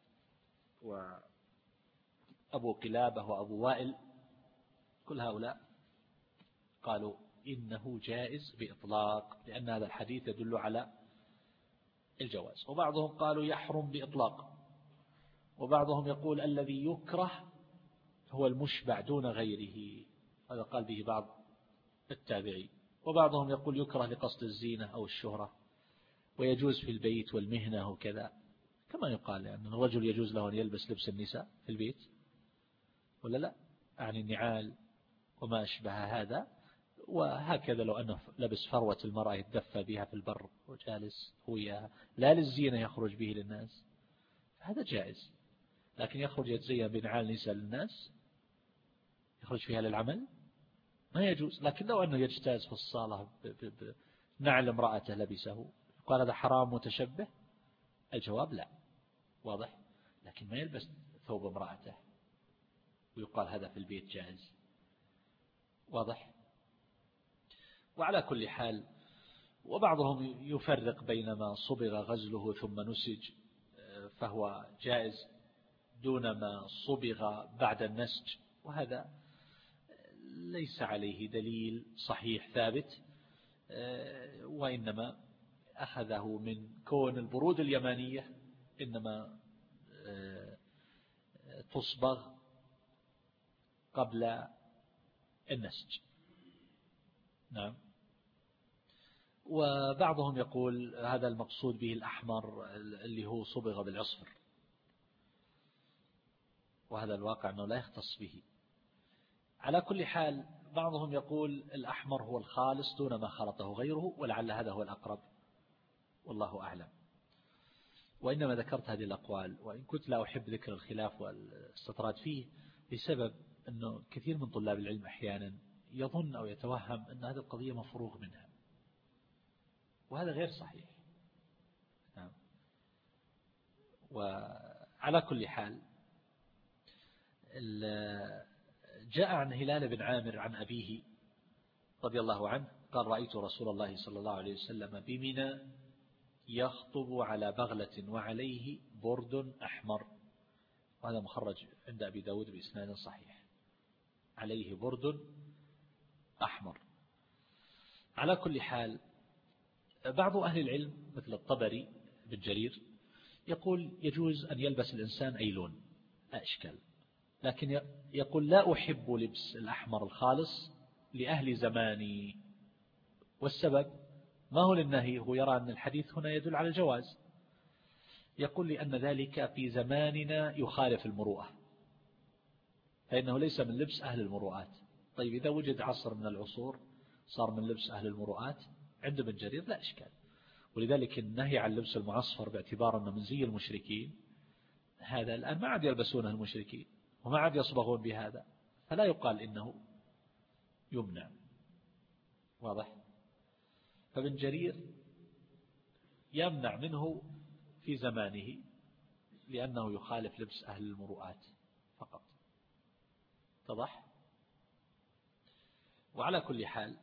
وأبو قلابة وأبو وائل، كل هؤلاء قالوا إنه جائز بإطلاق، لأن هذا الحديث يدل على الجواز. وبعضهم قالوا يحرم بإطلاق، وبعضهم يقول الذي يكره هو المشبع دون غيره، هذا قال به بعض التابعين. وبعضهم يقول يكره لقصد الزينة أو الشهرة، ويجوز في البيت والمهنة وكذا، كما يقال يعني الرجل يجوز له أن يلبس لبس النساء في البيت ولا لا، يعني النعال وما أشبه هذا. وهكذا لو أنه لبس فروة المرأة يتدفى بها في البر وجالس هو لا للزينة يخرج به للناس، هذا جائز. لكن يخرج يتزين بنعال نساء للناس، يخرج فيها للعمل، ما يجوز. لكن لو أنه يجتاز في الصالة بنعل امرأته لبسه، قال هذا حرام متشبه، الجواب لا، واضح. لكن ما يلبس ثوب امرأته ويقال هذا في البيت جائز، واضح. وعلى كل حال، وبعضهم يفرق بين ما صبغ غزله ثم نسج فهو جائز دون ما صبغ بعد النسج، وهذا ليس عليه دليل صحيح ثابت، وإنما أخذه من كون البرود اليمانية إنما تصبغ قبل النسج. نعم. وبعضهم يقول هذا المقصود به الأحمر اللي هو صبغ بالعصفر، وهذا الواقع أنه لا يختص به. على كل حال بعضهم يقول الأحمر هو الخالص دون ما خلطه غيره، ولعل هذا هو الأقرب، والله أعلم. وإنما ذكرت هذه الأقوال، وإن كنت لا أحب ذكر الخلاف والاستطراد فيه، بسبب أنه كثير من طلاب العلم أحيانا يظن أو يتوهم أن هذه القضية مفروغ منها، وهذا غير صحيح. نعم. وعلى كل حال جاء عن هلال بن عامر عن أبيه رضي الله عنه قال رأيت رسول الله صلى الله عليه وسلم بمنى يخطب على بغلة وعليه برد أحمر، وهذا مخرج عند أبي داود بإسناد صحيح، عليه برد أحمر. على كل حال بعض أهل العلم مثل الطبري بن جرير يقول يجوز أن يلبس الإنسان أي لون لا إشكال، لكن يقول لا أحب لبس الأحمر الخالص لأهل زماني، والسبب ما هو للنهي، هو يرى أن الحديث هنا يدل على الجواز، يقول لأن ذلك في زماننا يخالف المروءة، فإنه ليس من لبس أهل المروءات. طيب إذا وجد عصر من العصور صار من لبس أهل المروءات عند ابن جرير لا إشكال، ولذلك النهي عن لبس المعصفر باعتبار أنه من زي المشركين، هذا الآن ما عاد يلبسونه المشركين وما عاد يصبغون بهذا، فلا يقال إنه يمنع. واضح؟ فابن جرير يمنع منه في زمانه لأنه يخالف لبس أهل المروءات فقط. اتضح؟ وعلى كل حال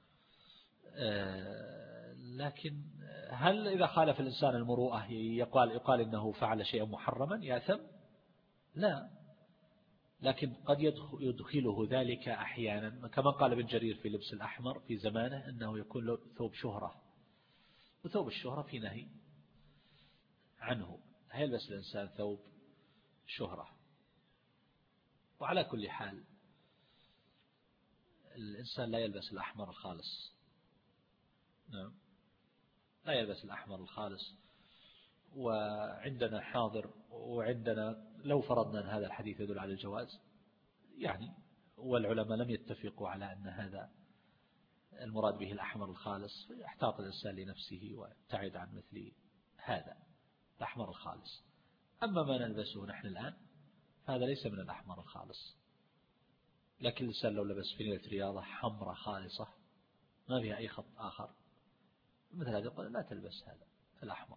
آه لكن هل إذا خالف الإنسان المروءة يقال, يقال إنه فعل شيئا محرما يأثم؟ لا، لكن قد يدخله ذلك أحيانا، كما قال ابن جرير في لبس الأحمر في زمانه أنه يكون له ثوب شهرة، وثوب الشهرة في نهي عنه، هيلبس الإنسان ثوب شهرة. وعلى كل حال الإنسان لا يلبس الأحمر الخالص، نعم لا يلبس الأحمر الخالص. وعندنا حاضر، وعندنا لو فرضنا أن هذا الحديث يدل على الجواز يعني، والعلماء لم يتفقوا على أن هذا المراد به الأحمر الخالص، فيحتاط الإنسان لنفسه ويبتعد عن مثل هذا الأحمر الخالص. أما ما نلبسه نحن الآن هذا ليس من الأحمر الخالص، لكن الإنسان لو لبس فنيلة رياضة حمراء خالصة ما فيها أي خط آخر مثل هذا يقول لا تلبس هذا الأحمر.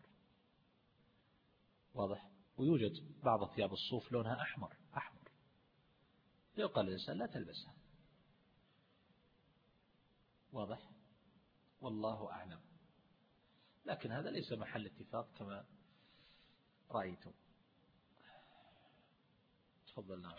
واضح؟ ويوجد بعض ثياب الصوف لونها أحمر أحمر يقال للإنسان لا تلبسها. واضح؟ والله أعلم، لكن هذا ليس محل اتفاق كما رأيتم. تفضل. نعم.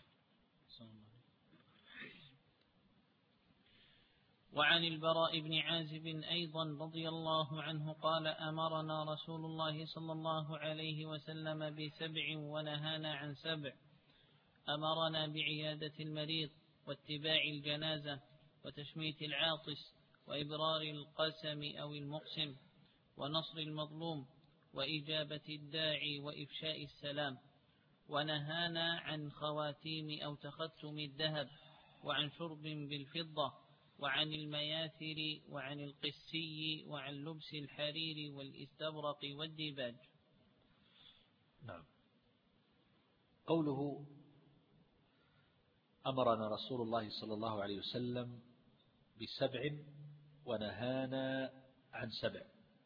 وعن البراء بن عازب أيضا رضي الله عنه قال أمرنا رسول الله صلى الله عليه وسلم بسبع ونهانا عن سبع، أمرنا بعيادة المريض واتباع الجنازة وتشميت العاطس وإبرار القسم أو المقسم ونصر المظلوم وإجابة الداعي وإفشاء السلام، ونهانا عن خواتيم أو تختم الذهب وعن شرب بالفضة وعن المياثر وعن القسي وعن لبس الحرير والاستبرق والديباج. نعم. قوله أمرنا رسول الله صلى الله عليه وسلم بسبع ونهانا عن سبع،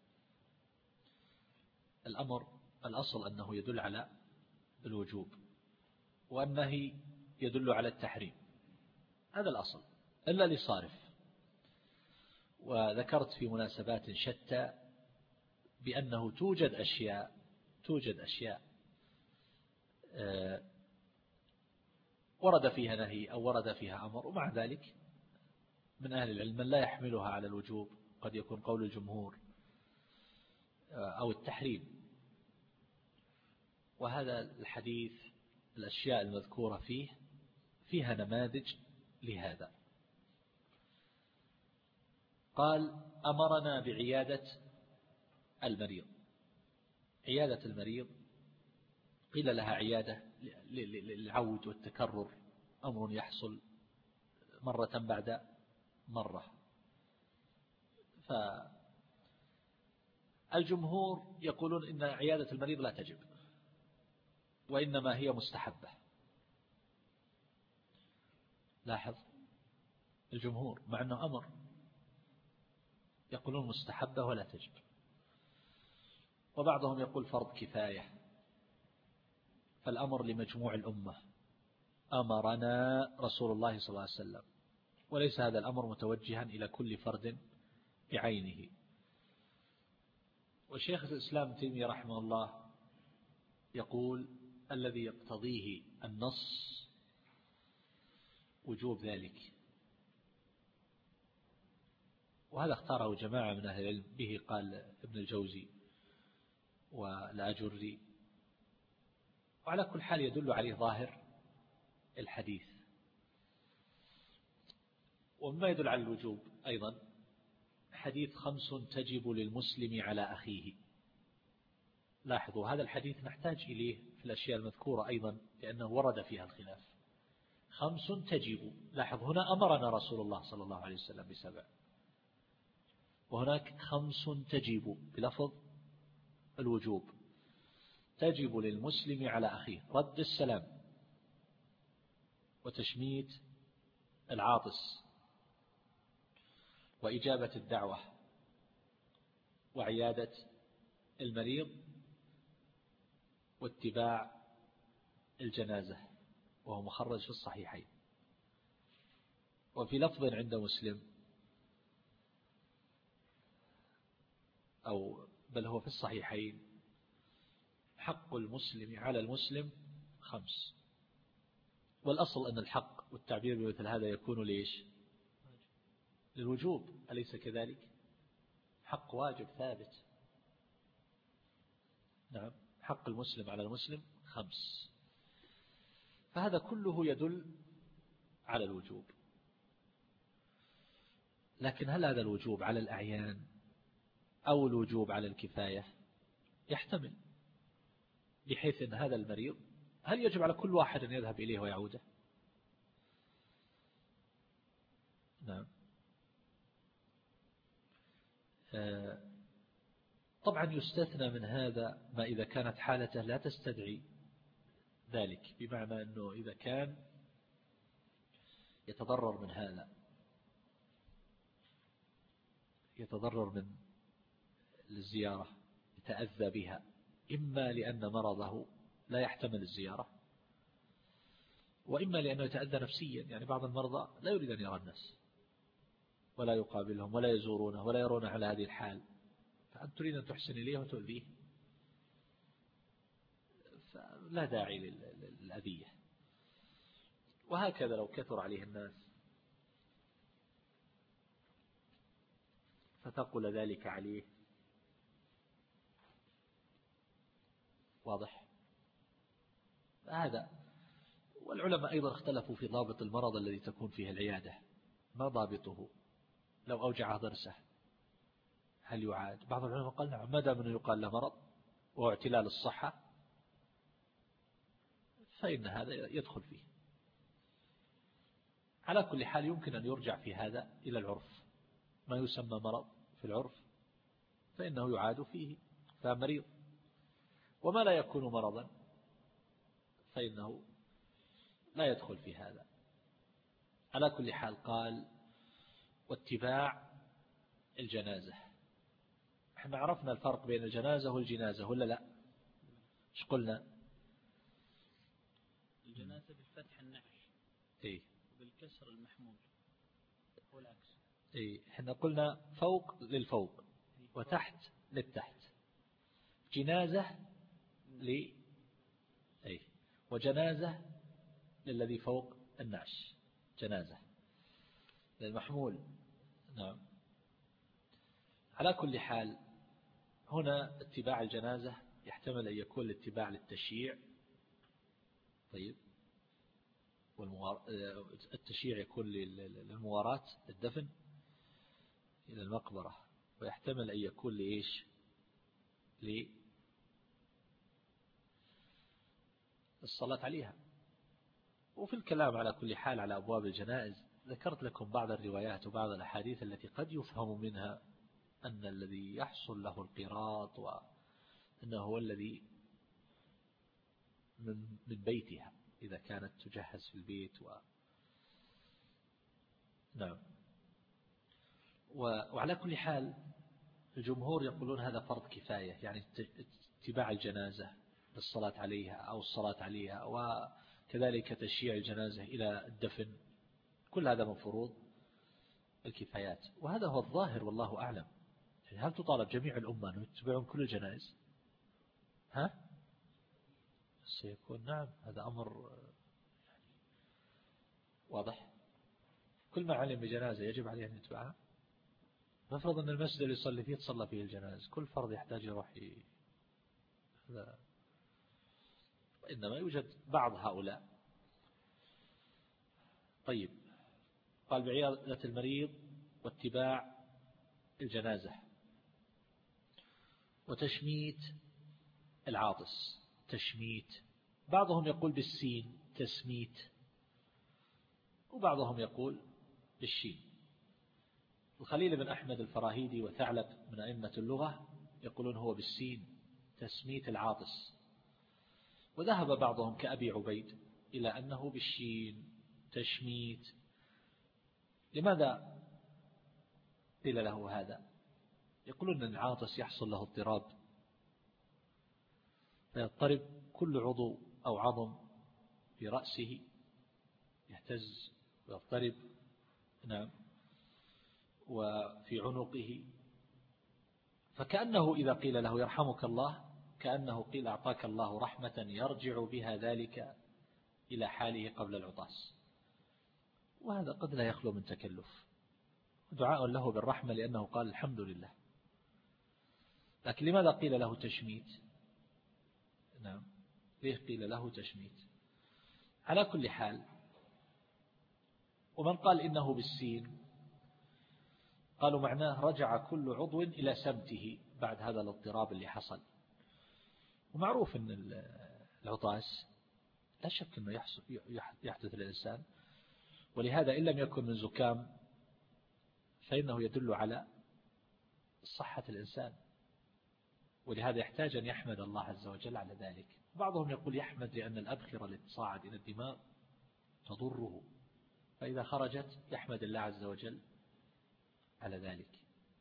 الأمر الأصل أنه يدل على الوجوب، والنهي يدل على التحريم، هذا الأصل إلا لصارف. وذكرت في مناسبات شتى بأنه توجد أشياء توجد أشياء ورد فيها نهي أو ورد فيها أمر، ومع ذلك من أهل العلم من لا يحملها على الوجوب، قد يكون قول الجمهور أو التحريم. وهذا الحديث الأشياء المذكورة فيه فيها نماذج لهذا. قال أمرنا بعيادة المريض. عيادة المريض قيل لها عيادة للعود والتكرر، أمر يحصل مرة بعد مرة. فالجمهور يقولون إن عيادة المريض لا تجب، وإنما هي مستحبة. لاحظ الجمهور مع أنه أمر يقولون مستحبة ولا تجب، وبعضهم يقول فرض كفاية، فالأمر لمجموع الأمة، أمرنا رسول الله صلى الله عليه وسلم، وليس هذا الأمر متوجها إلى كل فرد بعينه. وشيخ الإسلام تيمية رحمه الله يقول الذي يقتضيه النص وجوب ذلك، وهذا اختاره جماعة من أهل العلم، به قال ابن الجوزي والآجري. وعلى كل حال يدل عليه ظاهر الحديث. ومما يدل على الوجوب أيضا حديث خمس تجب للمسلم على أخيه. لاحظوا هذا الحديث نحتاج إليه في الأشياء المذكورة أيضا لأنه ورد فيها الخلاف. خمس تجب، لاحظ هنا أمرنا رسول الله صلى الله عليه وسلم بسبع، وهناك خمس تجب بلفظ الوجوب. تجب للمسلم على أخيه رد السلام، وتشميت العاطس، وإجابة الدعوة، وعيادة المريض، واتباع الجنازة، وهو مخرج في الصحيحين. وفي لفظ عند مسلم أو بل هو في الصحيحين حق المسلم على المسلم خمس. والأصل أن الحق والتعبير بمثل هذا يكون ليش؟ للوجوب، أليس كذلك؟ حق واجب ثابت. نعم، حق المسلم على المسلم خمس. فهذا كله يدل على الوجوب. لكن هل هذا الوجوب على الأعيان أو الوجوب على الكفاية؟ يحتمل، بحيث أن هذا المريض هل يجب على كل واحد أن يذهب إليه ويعوده؟ نعم. طبعا يستثنى من هذا ما إذا كانت حالته لا تستدعي ذلك، بمعنى أنه إذا كان يتضرر من هذا، يتضرر من الزيارة، يتأذى بها، إما لأن مرضه لا يحتمل الزيارة، وإما لأنه يتأذى نفسيا. يعني بعض المرضى لا يريد أن يرى الناس ولا يقابلهم ولا يزورونه ولا يرونه على هذه الحال، فأنت تريد أن تحسن إليه وتؤذيه، فلا داعي للأذية. وهكذا لو كثر عليه الناس فتقول ذلك عليه. واضح هذا. والعلماء أيضا اختلفوا في ضابط المرض الذي تكون فيه العيادة، ما ضابطه؟ لو أوجع ضرسه هل يعاد؟ بعض العلماء قال نعم، ما دام أنه يقال له مرض وهو اعتلال الصحة فإن هذا يدخل فيه. على كل حال يمكن أن يرجع في هذا إلى العرف، ما يسمى مرض في العرف فإنه يعاد فيه، فمريض. وما لا يكون مرضا فإنه لا يدخل في هذا. على كل حال قال واتباع الجنازة. احنا عرفنا الفرق بين الجنازة والجنازة ولا لا؟ ايش قلنا؟ الجنازة بالفتح النعش، ايه، وبالكسر المحمول، والعكس. ايه، احنا قلنا فوق للفوق وتحت للتحت. جنازة ل ايه، وجنازة للذي فوق النعش، جنازة للمحمول. نعم. على كل حال هنا اتباع الجنازة يحتمل أن يكون الاتباع للتشييع، طيب، والتشييع يكون للمواراة، الدفن إلى المقبرة، ويحتمل أن يكون لإيش؟ للصلاة عليها. وفي الكلام على كل حال على أبواب الجنائز ذكرت لكم بعض الروايات وبعض الأحاديث التي قد يفهم منها أن الذي يحصل له القراط وأنه هو الذي من من بيتها إذا كانت تجهز في البيت و... نعم. وعلى كل حال الجمهور يقولون هذا فرض كفاية، يعني اتباع الجنازة للصلاة عليها أو الصلاة عليها، وكذلك تشييع الجنازة إلى الدفن، كل هذا من فروض الكفايات، وهذا هو الظاهر والله أعلم. يعني هل تطالب جميع الأمة أن يتبعون كل الجنائز؟ ها؟ سيكون نعم، هذا أمر واضح. كل ما علم بجنازة يجب عليه أن يتبعها. نفرض أن المسجد اللي يصلي فيه تصلى فيه الجنائز، كل فرد يحتاج يروح ي... هذا. إنما يوجد بعض هؤلاء. طيب، قال بعيادة المريض واتباع الجنازة وتشميت العاطس. تشميت بعضهم يقول بالسين تسميت، وبعضهم يقول بالشين. الخليل بن أحمد الفراهيدي وثعلب من أئمة اللغة يقولون هو بالسين تسميت العاطس، وذهب بعضهم كأبي عبيد إلى أنه بالشين تشميت. لماذا قيل له هذا؟ يقولون أن العاطس يحصل له اضطراب، فيضطرب كل عضو أو عظم في رأسه، يهتز ويضطرب، نعم، وفي عنقه، فكأنه إذا قيل له يرحمك الله كأنه قيل أعطاك الله رحمة يرجع بها ذلك إلى حاله قبل العطاس. وهذا قد لا يخلو من تكلف، دعاء له بالرحمة لأنه قال الحمد لله. لكن لماذا قيل له تشميت؟ نعم، ليه قيل له تشميت؟ على كل حال، ومن قال إنه بالسين قالوا معناه رجع كل عضو إلى سمته بعد هذا الاضطراب اللي حصل. ومعروف أن العطاس لا شك أنه يحدث للإنسان، ولهذا إن لم يكن من زكام فإنه يدل على صحة الإنسان، ولهذا يحتاج أن يحمد الله عز وجل على ذلك. بعضهم يقول يحمد لأن الأبخرة التي تصاعد إلى الدماغ تضره، فإذا خرجت يحمد الله عز وجل على ذلك.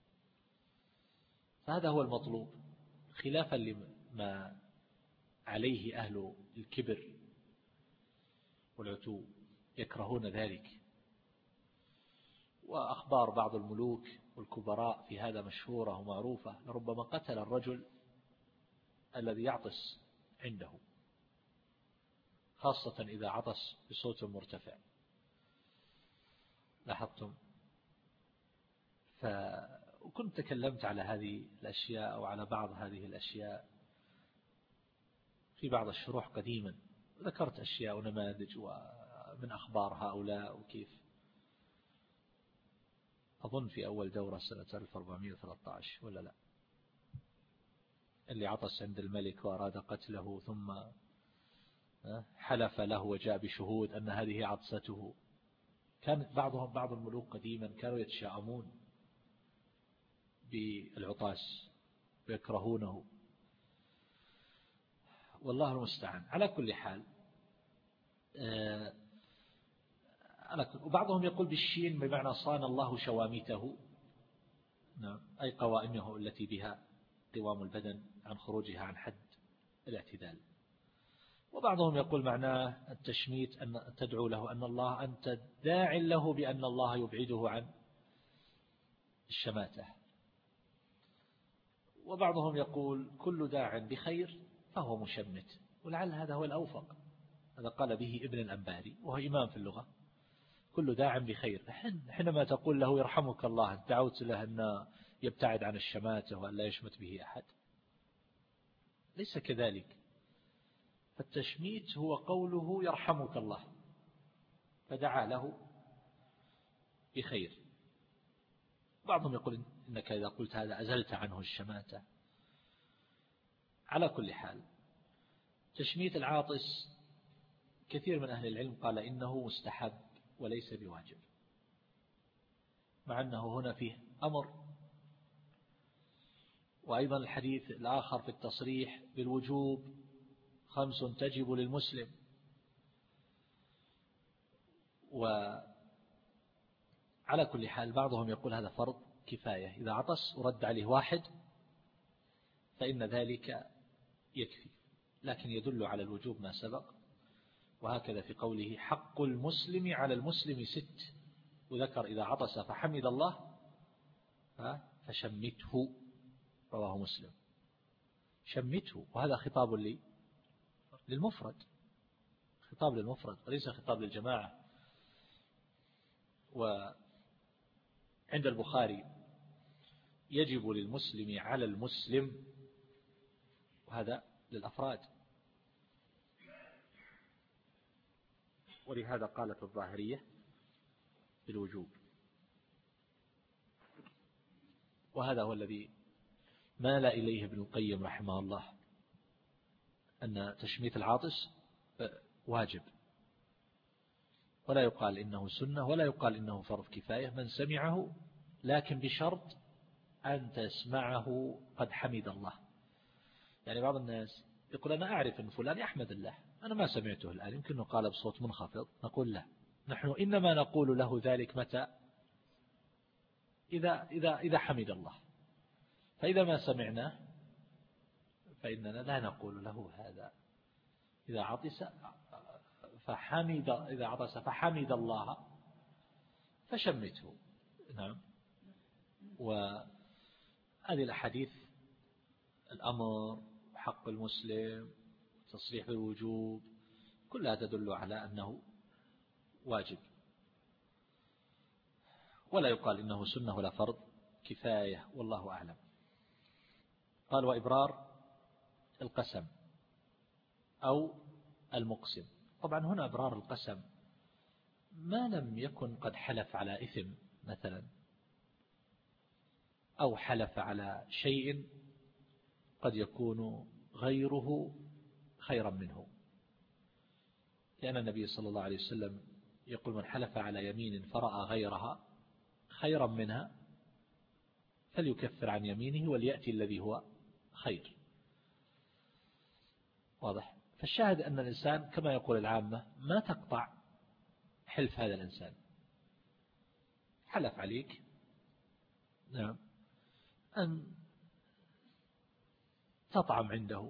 فهذا هو المطلوب، خلافا لما عليه أهل الكبر والعتو، يكرهون ذلك. وأخبار بعض الملوك والكبراء في هذا مشهورة ومعروفة، لربما قتل الرجل الذي يعطس عنده، خاصة إذا عطس بصوت مرتفع. لاحظتم؟ ف... وكنت تكلمت على هذه الأشياء أو على بعض هذه الأشياء في بعض الشروح قديما، ذكرت أشياء ونماذج ومن أخبار هؤلاء، وكيف أظن في أول دورة سنة ألف وأربعمائة وثلاثة عشر ولا لا، اللي عطس عند الملك وأراد قتله ثم حلف له وجاء بشهود أن هذه عطسته. كان بعضهم بعض الملوك قديما كانوا يتشاءمون بالعطاس ويكرهونه، والله المستعان. على كل حال، وبعضهم يقول بالشين بمعنى صان الله شوامته، نعم، أي قوائمه التي بها قوام البدن عن خروجها عن حد الاعتدال. وبعضهم يقول معناه التشميت أن تدعو له أن الله أنت داع له بأن الله يبعده عن الشماتة. وبعضهم يقول كل داع بخير فهو مشمت، ولعل هذا هو الأوفق. هذا قال به ابن الأنباري وهو إمام في اللغة. كل داع بخير، حينما تقول له يرحمك الله دعوت له أن يبتعد عن الشماتة وأن لا يشمت به أحد، ليس كذلك. فالتشميت هو قوله يرحمك الله، فدعا له بخير. بعضهم يقول إنك إذا قلت هذا أزلت عنه الشماتة. على كل حال، تشميت العاطس كثير من أهل العلم قال إنه مستحب وليس بواجب، مع أنه هنا فيه أمر. وأيضا الحديث الآخر في التصريح بالوجوب خمس تجب للمسلم. وعلى كل حال بعضهم يقول هذا فرض كفاية، إذا عطس ورد عليه واحد فإن ذلك يكفي، لكن يدل على الوجوب ما سبق. وهكذا في قوله حق المسلم على المسلم ست، وذكر إذا عطس فحمد الله فشمته، رواه مسلم. شمته، وهذا خطاب لي للمفرد، خطاب للمفرد وليس خطاب للجماعة. وعند البخاري يجب للمسلم على المسلم، وهذا للأفراد، ولهذا قالت الظاهرية بالوجوب. وهذا هو الذي مال إليه ابن القيم رحمه الله، أن تشميت العاطس واجب، ولا يقال إنه سنة ولا يقال إنه فرض كفاية، من سمعه، لكن بشرط أن تسمعه قد حمد الله. يعني بعض الناس يقول أنا أعرف أن فلان يحمد الله، أنا ما سمعته الآن، يمكن قال بصوت منخفض. نقول له نحن إنما نقول له ذلك متى؟ إذا, إذا, إذا حمد الله. فإذا ما سمعناه فإننا لا نقول له هذا. إذا عطس فحمد إذا عطس فحمد الله فشمته. نعم. وهذه الأحاديث الأمر حق المسلم تصريح بالوجوب كلها تدل على أنه واجب، ولا يقال إنه سنة ولا فرض كفاية، والله أعلم. قال وإبرار القسم أو المقسم. طبعا هنا إبرار القسم ما لم يكن قد حلف على إثم مثلا، أو حلف على شيء قد يكون غيره خيرا منه، لأن النبي صلى الله عليه وسلم يقول من حلف على يمين فرأى غيرها خيرا منها فليكفر عن يمينه وليأتي الذي هو خير. واضح؟ فالشاهد أن الإنسان كما يقول العامة ما تقطع حلف هذا الإنسان، حلف عليك نعم أن تطعم عنده،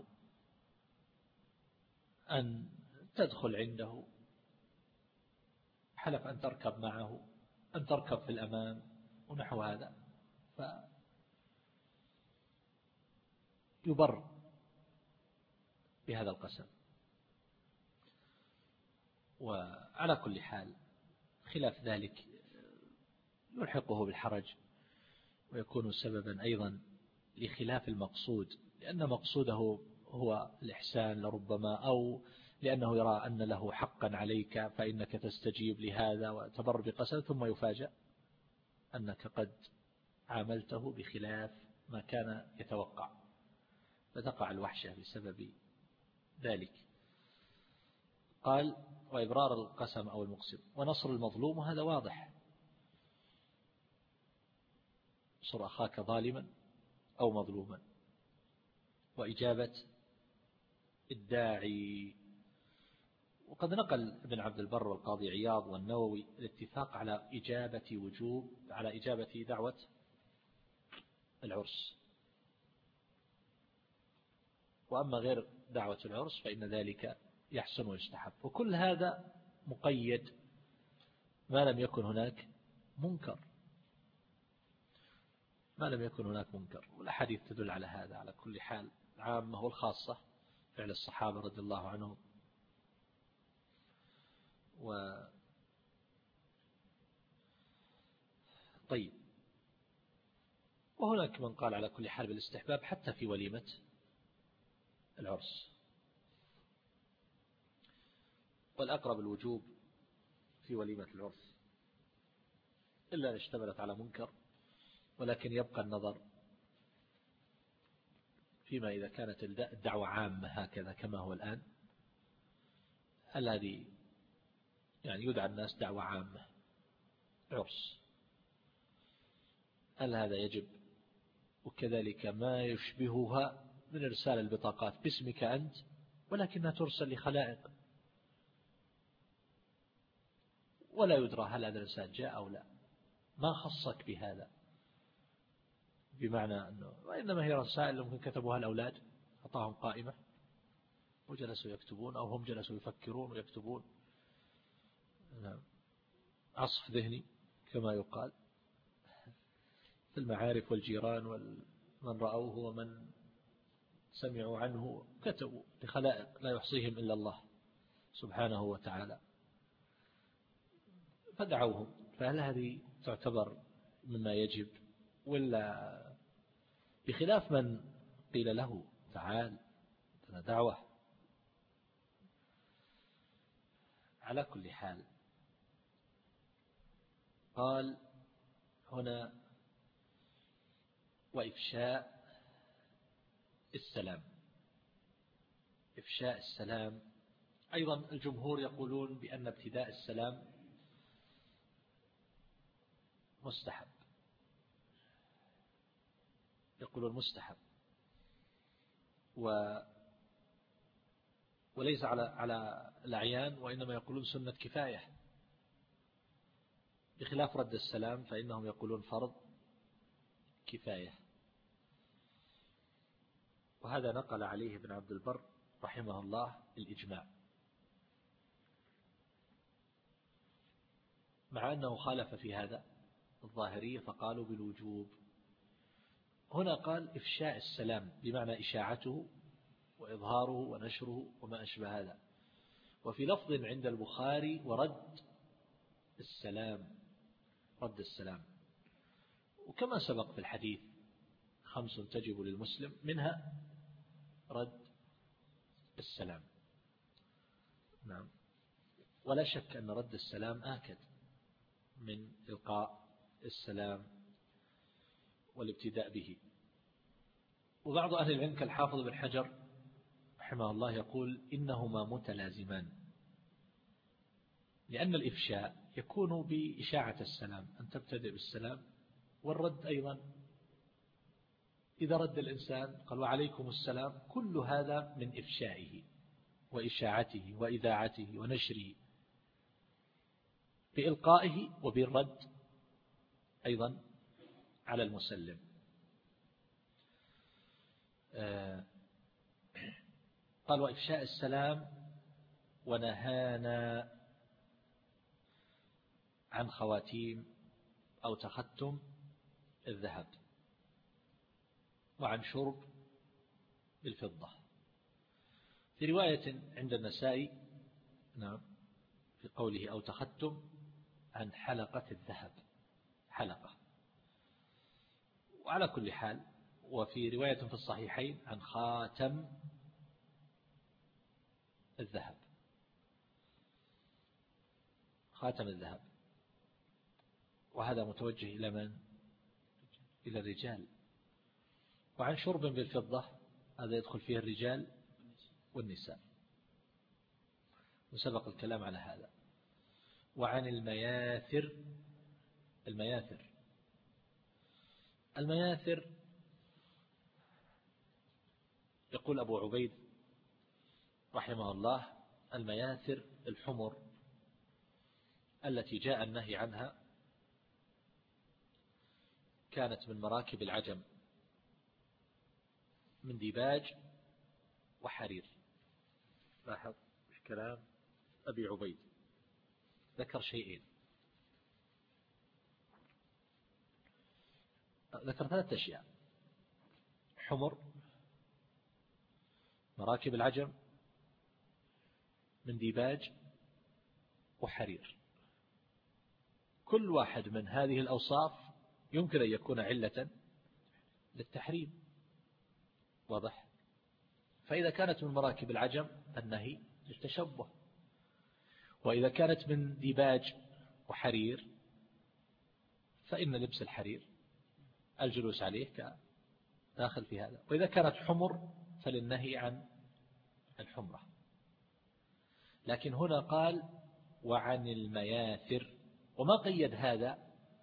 أن تدخل عنده، حلف أن تركب معه، أن تركب في الأمام ونحو هذا، فيبر بهذا القسم. وعلى كل حال خلاف ذلك يلحقه بالحرج ويكون سببا أيضا لخلاف المقصود، لأن مقصوده هو الإحسان لربما، أو لأنه يرى أن له حقا عليك فإنك تستجيب لهذا وتبر بقسم، ثم يفاجأ أنك قد عاملته بخلاف ما كان يتوقع، فتقع الوحشة بسبب ذلك. قال وإبرار القسم أو المقسم ونصر المظلوم، وهذا واضح، صر أخاك ظالما أو مظلوما، وإجابة الداعي. وقد نقل ابن عبد البر والقاضي عياض والنووي الاتفاق على إجابة وجوب على إجابة دعوة العرس، وأما غير دعوة العرس فإن ذلك يحسن ويستحب. وكل هذا مقيد ما لم يكن هناك منكر، ما لم يكن هناك منكر، والأحاديث تدل على هذا. على كل حال العامة والخاصة فعل الصحابة رضي الله عنهم. و طيب، وهناك من قال على كل حال بالاستحباب حتى في وليمة العرس، والأقرب الوجوب في وليمة العرس إلا أن اشتملت على منكر، ولكن يبقى النظر فيما إذا كانت الدعوة عامة هكذا كما هو الآن، الذي يعني يدعى الناس دعوة عامة عرس، هل هذا يجب؟ وكذلك ما يشبهها من إرسال البطاقات باسمك أنت ولكنها ترسل لخلائق، ولا يدرى هل هذا الإنسان جاء أو لا، ما خصك بهذا، بمعنى أنه وإنما هي رسائل ممكن كتبوها الأولاد، أعطاهم قائمة وجلسوا يكتبون، أو هم جلسوا يفكرون ويكتبون، عصف ذهني كما يقال في المعارف والجيران ومن رأوه ومن سمعوا عنه كتبوا لخلائق لا يحصيهم إلا الله سبحانه وتعالى فدعوهم. فهل هذه تعتبر مما يجب ولا بخلاف من قيل له تعال هذا دعوة؟ على كل حال قال هنا وإفشاء السلام. إفشاء السلام أيضا الجمهور يقولون بأن ابتداء السلام مستحب، يقولون مستحب و وليس على على الأعيان، وإنما يقولون سنة كفاية، بخلاف رد السلام فإنهم يقولون فرض كفاية. وهذا نقل عليه ابن عبد البر رحمه الله الإجماع، مع أنه خالف في هذا الظاهرية فقالوا بالوجوب. هنا قال إفشاء السلام بمعنى إشاعته وإظهاره ونشره وما أشبه هذا. وفي لفظ عند البخاري ورد السلام، رد السلام. وكما سبق في الحديث خمس تجب للمسلم منها رد السلام. نعم، ولا شك أن رد السلام آكد من إلقاء السلام والابتداء به. وبعض أهل العلم كالحافظ بن حجر رحمه الله يقول إنهما متلازمان، لأن الإفشاء يكون بإشاعة السلام، أن تبتدئ بالسلام، والرد أيضا إذا رد الإنسان قال وعليكم السلام، كل هذا من إفشائه وإشاعته وإذاعته ونشره، بإلقائه وبالرد أيضا على المسلم. قال وإفشاء السلام ونهانا عن خواتيم أو تختم الذهب وعن شرب الفضة. في رواية عند النسائي نعم في قوله أو تختم عن حلقة الذهب، حلقة. وعلى كل حال وفي رواية في الصحيحين عن خاتم الذهب، خاتم الذهب، وهذا متوجه إلى من؟ إلى الرجال. وعن شرب بالفضة هذا يدخل فيه الرجال والنساء، وسبق الكلام على هذا. وعن المياثر، المياثر المياثر يقول أبو عبيد رحمه الله المياثر الحمر التي جاء النهي عنها كانت من مراكب العجم، من ديباج وحرير. لاحظ في كلام أبي عبيد ذكر شيئين، ذكر ثلاثة أشياء: حمر، مراكب العجم، من ديباج وحرير. كل واحد من هذه الأوصاف يمكن أن يكون علة للتحريم، واضح؟ فإذا كانت من مراكب العجم النهي للتشبه، وإذا كانت من ديباج وحرير فإن لبس الحرير الجلوس عليه داخل في هذا، وإذا كانت حمر فللنهي عن الحمرة. لكن هنا قال وعن المياثر، وما قيد هذا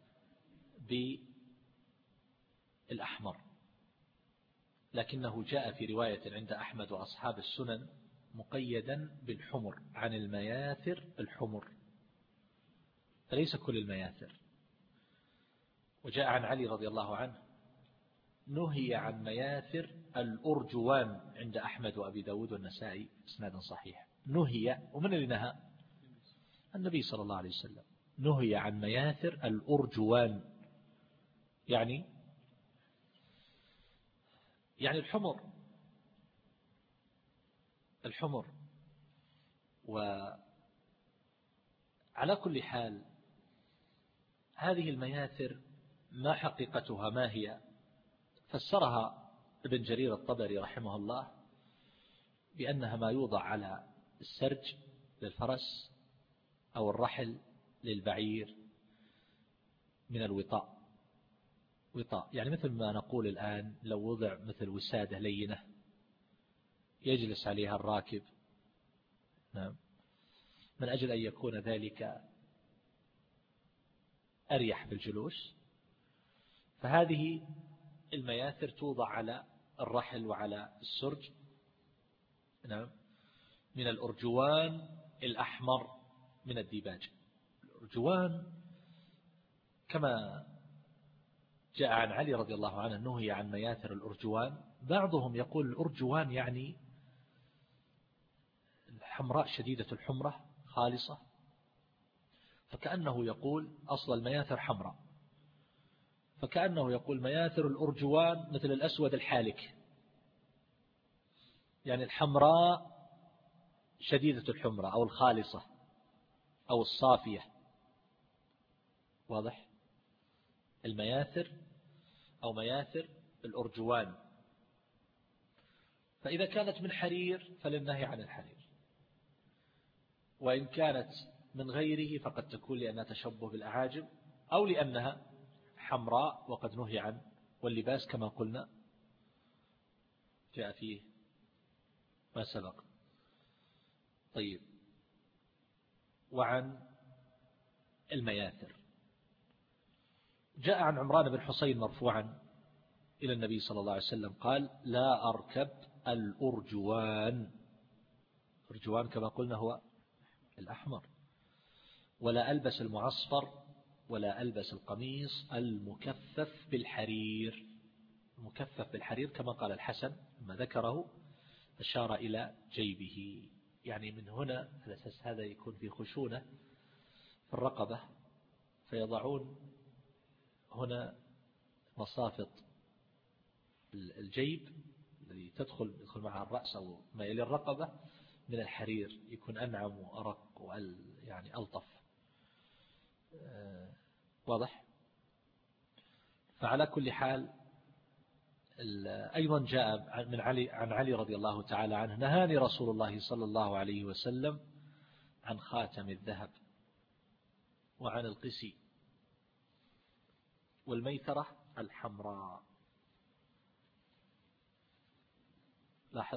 بالأحمر، لكنه جاء في رواية عند أحمد وأصحاب السنن مقيدا بالحمر، عن المياثر الحمر، فليس كل المياثر. وجاء عن علي رضي الله عنه نهي عن مياثر الأرجوان عند أحمد وأبي داود والنسائي إسناد صحيح. نهي، ومن اللي نهى؟ النبي صلى الله عليه وسلم. نهي عن مياثر الأرجوان، يعني يعني الحمر الحمر وعلى كل حال هذه المياثر ما حقيقتها ما هي؟ فسرها ابن جرير الطبري رحمه الله بأنها ما يوضع على السرج للفرس أو الرحل للبعير من الوطاء. وطاء يعني مثل ما نقول الآن لو وضع مثل وسادة لينة يجلس عليها الراكب، نعم، من أجل أن يكون ذلك أريح في الجلوس. فهذه المياثر توضع على الرحل وعلى السرج، نعم، من الأرجوان الأحمر من الديباج. الأرجوان كما جاء عن علي رضي الله عنه نهي عن مياثر الأرجوان. بعضهم يقول الأرجوان يعني الحمراء شديدة الحمرة خالصة، فكأنه يقول أصل المياثر حمراء، فكأنه يقول مياثر الأرجوان مثل الأسود الحالك، يعني الحمراء شديدة الحمرة أو الخالصة أو الصافية. واضح؟ المياثر أو مياثر الأرجوان. فإذا كانت من حرير فللنهي عن الحرير، وإن كانت من غيره فقد تكون لأنها تشبه بالأعاجم أو لأنها حمراء وقد نهي عن. واللباس كما قلنا جاء فيه ما سبق. طيب، وعن المياثر جاء عن عمران بن حسين مرفوعا إلى النبي صلى الله عليه وسلم قال: لا أركب الأرجوان. الأرجوان كما قلنا هو الأحمر. ولا ألبس المعصفر ولا ألبس القميص المكفف بالحرير. المكفف بالحرير كما قال الحسن لما ذكره أشار إلى جيبه، يعني من هنا على أساس هذا يكون في خشونة في الرقبة، فيضعون هنا مصافط الجيب الذي تدخل يدخل معها الرأس أو ما يلي الرقبة من الحرير، يكون أنعم وأرق وأل يعني ألطف. واضح؟ فعلى كل حال أيضا جاء من علي عن علي رضي الله تعالى عنه: نهاني رسول الله صلى الله عليه وسلم عن خاتم الذهب وعن القسي والميثرة الحمراء. لاحظ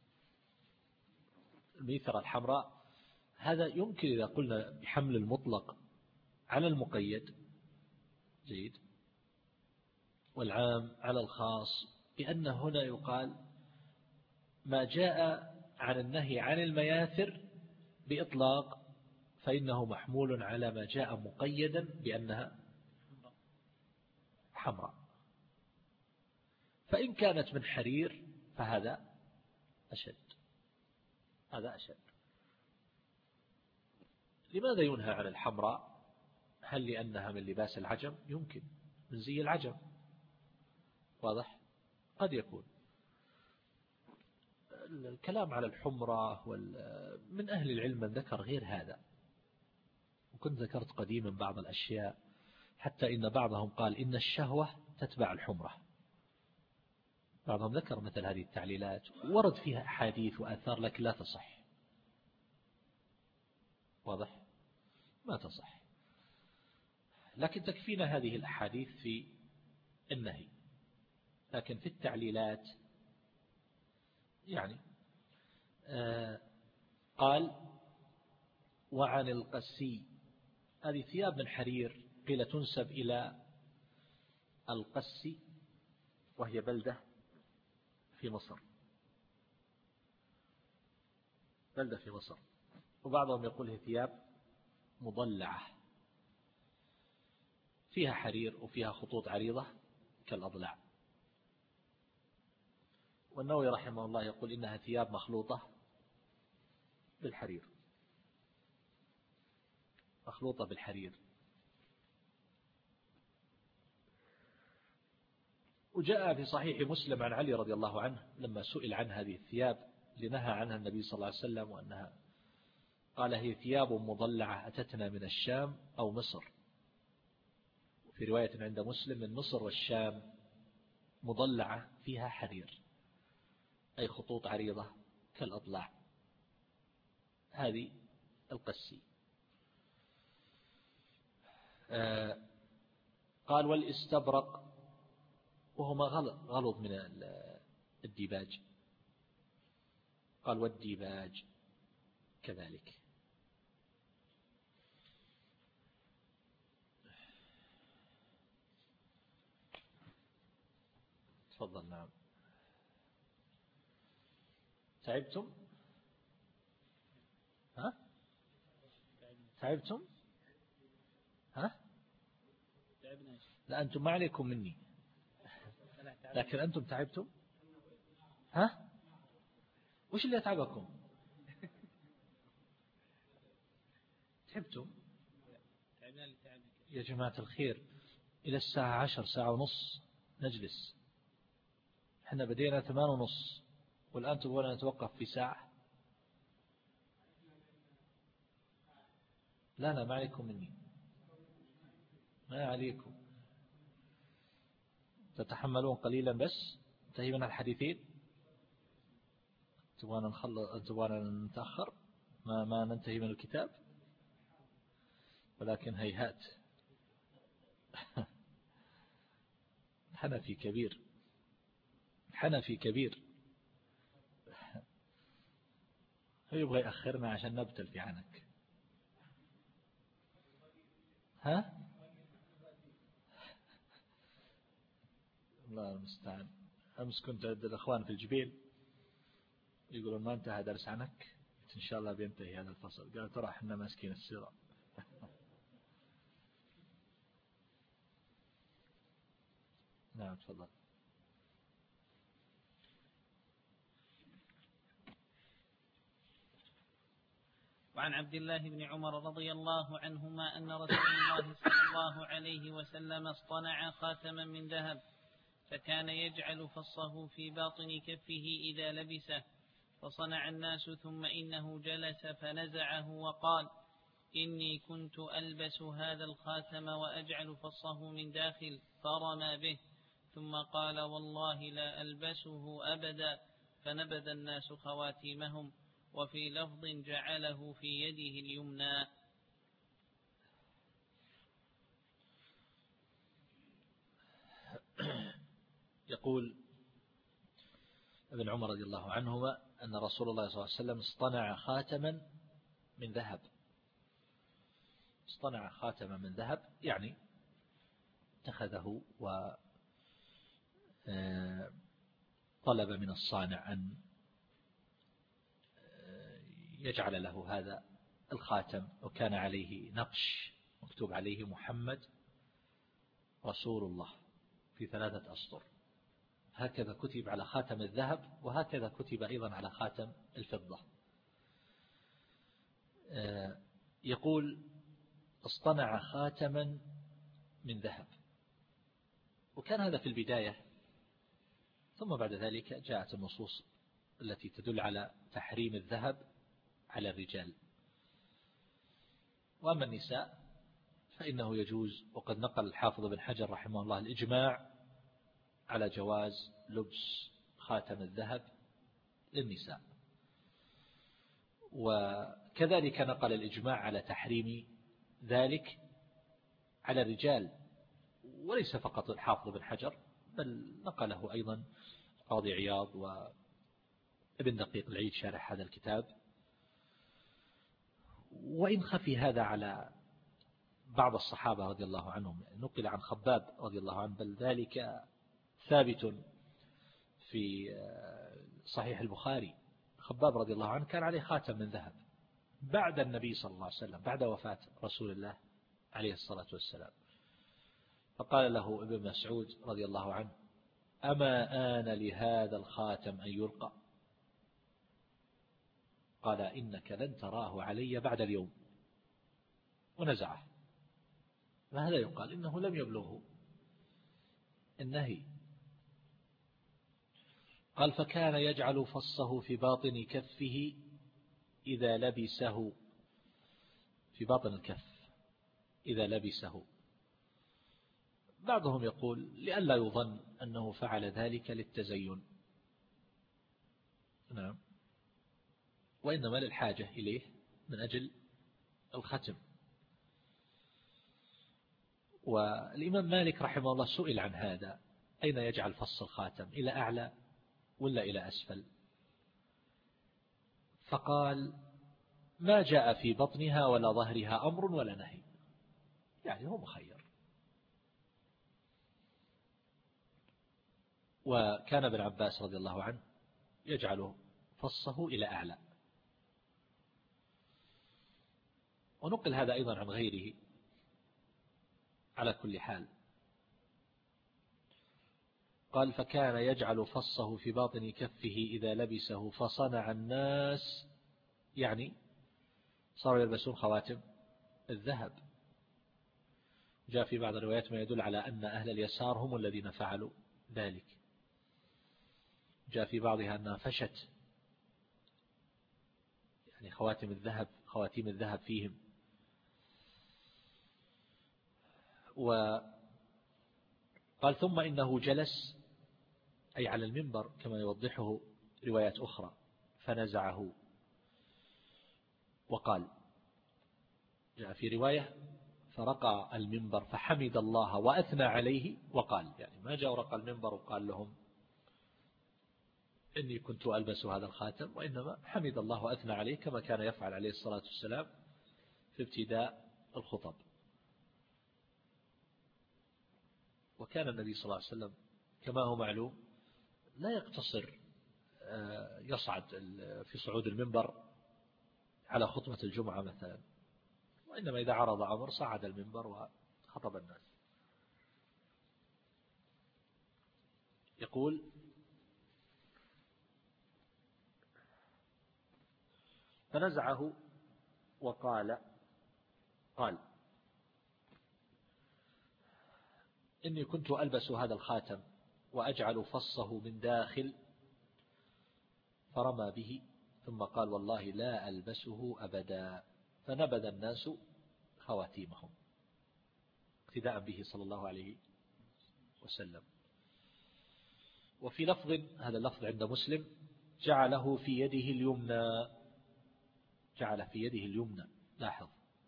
الميثرة الحمراء، هذا يمكن إذا قلنا بحمل المطلق على المقيد جيد والعام على الخاص، بأن هنا يقال ما جاء عن النهي عن المياثر بإطلاق فإنه محمول على ما جاء مقيدا بأنها حمراء. فإن كانت من حرير فهذا أشد، هذا أشد. لماذا ينهى عن الحمراء؟ هل لأنها من لباس العجم؟ يمكن من زي العجم. واضح؟ قد يكون. الكلام على الحمرة من أهل العلم من ذكر غير هذا، وكنت ذكرت قديما بعض الأشياء، حتى إن بعضهم قال إن الشهوة تتبع الحمرة. بعضهم ذكر مثل هذه التعليلات، ورد فيها أحاديث وآثار لكن لا تصح. واضح؟ ما تصح، لكن تكفينا هذه الأحاديث في النهي. لكن في التعليلات يعني آه قال: وعن القسي. هذه ثياب من حرير قيل تنسب إلى القسي وهي بلدة في مصر، بلدة في مصر. وبعضهم يقول هي ثياب مضلعة فيها حرير وفيها خطوط عريضة كالأضلاع. والنووي رحمه الله يقول إنها ثياب مخلوطة بالحرير. مخلوطة بالحرير. وجاء في صحيح مسلم عن علي رضي الله عنه لما سئل عن هذه الثياب لنهى عنها النبي صلى الله عليه وسلم وأنها قال هي ثياب مضلعة أتتنا من الشام أو مصر، وفي رواية عند مسلم من مصر والشام، مضلعة فيها حرير أي خطوط عريضة كالأضلاع. هذه القسي. آه قال والاستبرق وهما غلظ من الديباج. قال والديباج كذلك. تفضل. نعم. تعبتم؟ ها؟ تعبتم؟ ها؟ لا أنتم ما عليكم مني، لكن أنتم تعبتم؟ ها؟ وش اللي يتعبكم؟ تعبتم؟ يا جماعة الخير إلى الساعة عشر، ساعة ونص نجلس، احنا بدينا ثمان ونص والآن تبغون نتوقف في ساعة؟ لا لا ما عليكم مني، ما عليكم، تتحملون قليلا بس انتهي من الحديثين. تبغانا نخلص، تبغانا نتأخر، ما ما ننتهي من الكتاب، ولكن هيهات. حنفي كبير، حنفي كبير، هو يبغى يأخرنا عشان نبتل في عنك. ها؟ الله المستعان. أمس كنت عند الأخوان في الجبيل يقولون ما انتهى درس عنك، إن شاء الله بينتهي هذا الفصل. قال ترى احنا ماسكين السيرة. نعم تفضل. وعن عبد الله بن عمر رضي الله عنهما أن رسول الله صلى الله عليه وسلم اصطنع خاتما من ذهب، فكان يجعل فصه في باطن كفه إذا لبسه، فصنع الناس، ثم إنه جلس فنزعه وقال إني كنت ألبس هذا الخاتم وأجعل فصه من داخل، فرمى به، ثم قال والله لا ألبسه أبدا، فنبذ الناس خواتيمهم. وفي لفظ جعله في يده اليمنى. يقول ابن عمر رضي الله عنهما أن رسول الله صلى الله عليه وسلم اصطنع خاتما من ذهب. اصطنع خاتما من ذهب يعني اتخذه وطلب من الصانع أن يجعل له هذا الخاتم، وكان عليه نقش مكتوب عليه محمد رسول الله في ثلاثة أسطر. هكذا كتب على خاتم الذهب، وهكذا كتب أيضا على خاتم الفضة. يقول اصطنع خاتما من ذهب، وكان هذا في البداية، ثم بعد ذلك جاءت النصوص التي تدل على تحريم الذهب على الرجال. وأما النساء فإنه يجوز، وقد نقل الحافظ بن حجر رحمه الله الإجماع على جواز لبس خاتم الذهب للنساء، وكذلك نقل الإجماع على تحريم ذلك على الرجال، وليس فقط الحافظ بن حجر، بل نقله أيضا قاضي عياض وابن دقيق العيد شارح هذا الكتاب. وإن خفي هذا على بعض الصحابة رضي الله عنهم، نقل عن خباب رضي الله عنه، بل ذلك ثابت في صحيح البخاري. خباب رضي الله عنه كان عليه خاتم من ذهب بعد النبي صلى الله عليه وسلم، بعد وفاة رسول الله عليه الصلاة والسلام، فقال له ابن مسعود رضي الله عنه أما آن لهذا الخاتم أن يلقى؟ قال إنك لن تراه علي بعد اليوم، ونزعه، فهذا يقال إنه لم يبلغه النهي. قال فكان يجعل فصه في باطن كفه إذا لبسه، في باطن الكف إذا لبسه. بعضهم يقول لئلا يظن أنه فعل ذلك للتزين، نعم، وإنما للحاجة إليه من أجل الختم. والإمام مالك رحمه الله سئل عن هذا، أين يجعل فص الخاتم، إلى أعلى ولا إلى أسفل؟ فقال ما جاء في بطنها ولا ظهرها أمر ولا نهي، يعني هو مخير. وكان ابن عباس رضي الله عنه يجعل فصه إلى أعلى. ونقل هذا أيضا عن غيره. على كل حال قال فكان يجعل فصه في باطن كفه إذا لبسه فصنع الناس، يعني صاروا يلبسون خواتم الذهب. جاء في بعض الروايات ما يدل على أن أهل اليسار هم الذين فعلوا ذلك. جاء في بعضها أنها فشت، يعني خواتم الذهب خواتيم الذهب فيهم. وقال ثم إنه جلس، أي على المنبر كما يوضحه روايات أخرى، فنزعه وقال، جاء في رواية فرقى المنبر فحمد الله وأثنى عليه وقال، يعني ما جاء ورقى المنبر وقال لهم إني كنت ألبس هذا الخاتم، وإنما حمد الله وأثنى عليه كما كان يفعل عليه الصلاة والسلام في ابتداء الخطب. وكان النبي صلى الله عليه وسلم كما هو معلوم لا يقتصر يصعد في صعود المنبر على خطبة الجمعة مثلا، وإنما إذا عرض أمر صعد المنبر وخطب الناس. يقول فنزعه وقال قال إني كنت ألبس هذا الخاتم وأجعل فصه من داخل، فرمى به ثم قال والله لا ألبسه أبدا، فنبذ الناس خواتيمهم اقتداء به صلى الله عليه وسلم. وفي لفظ، هذا اللفظ عند مسلم، جعله في يده اليمنى، جعل في يده اليمنى، لاحظ.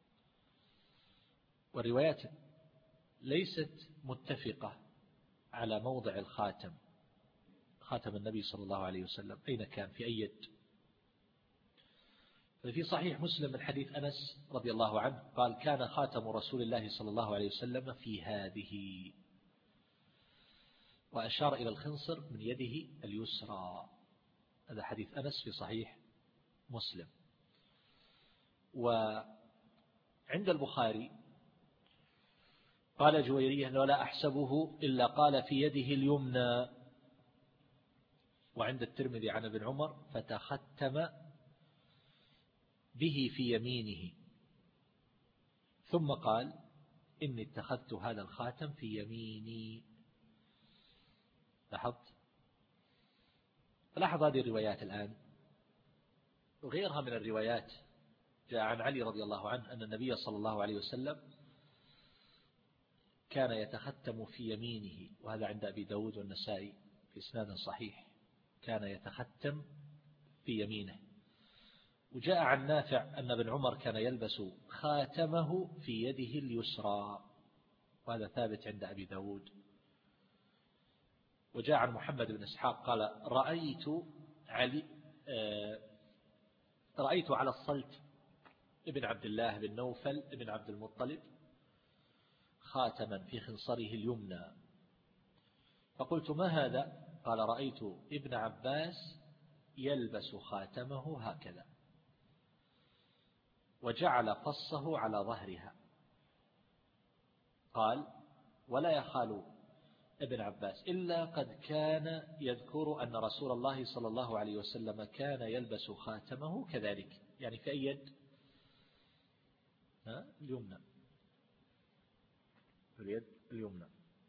والروايات ليست متفقة على موضع الخاتم، خاتم النبي صلى الله عليه وسلم أين كان، في أي يد. ففي صحيح مسلم من حديث أنس رضي الله عنه قال كان خاتم رسول الله صلى الله عليه وسلم في هذه، وأشار إلى الخنصر من يده اليسرى. هذا حديث أنس في صحيح مسلم. وعند البخاري قال جويرية ولا أحسبه إلا قال في يده اليمنى. وعند الترمذي عن ابن عمر فتختم به في يمينه، ثم قال إني اتخذت هذا الخاتم في يميني. لاحظت؟ لاحظ هذه الروايات الآن وغيرها من الروايات. جاء عن علي رضي الله عنه أن النبي صلى الله عليه وسلم كان يتختم في يمينه، وهذا عند أبي داود والنسائي في إسناد صحيح، كان يتختم في يمينه. وجاء عن نافع أن ابن عمر كان يلبس خاتمه في يده اليسرى، وهذا ثابت عند أبي داود. وجاء عن محمد بن إسحاق قال رأيت علي رأيت على الصلت ابن عبد الله بن نوفل ابن عبد المطلب خاتما في خنصره اليمنى، فقلت ما هذا؟ قال رأيت ابن عباس يلبس خاتمه هكذا، وجعل فصه على ظهرها. قال ولا يخال ابن عباس إلا قد كان يذكر أن رسول الله صلى الله عليه وسلم كان يلبس خاتمه كذلك، يعني في أي يد؟ اليمنى، في اليد اليمنى.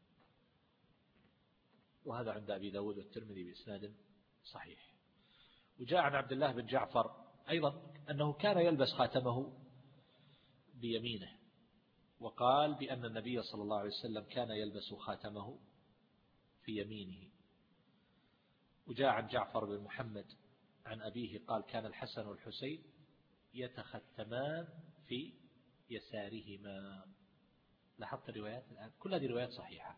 وهذا عند أبي داود والترمذي بإسناد صحيح. وجاء عن عبد الله بن جعفر أيضا أنه كان يلبس خاتمه بيمينه، وقال بأن النبي صلى الله عليه وسلم كان يلبس خاتمه في يمينه. وجاء عن جعفر بن محمد عن أبيه قال كان الحسن والحسين يتختمان في يسارهما. لاحظت الروايات الآن كل هذه روايات صحيحة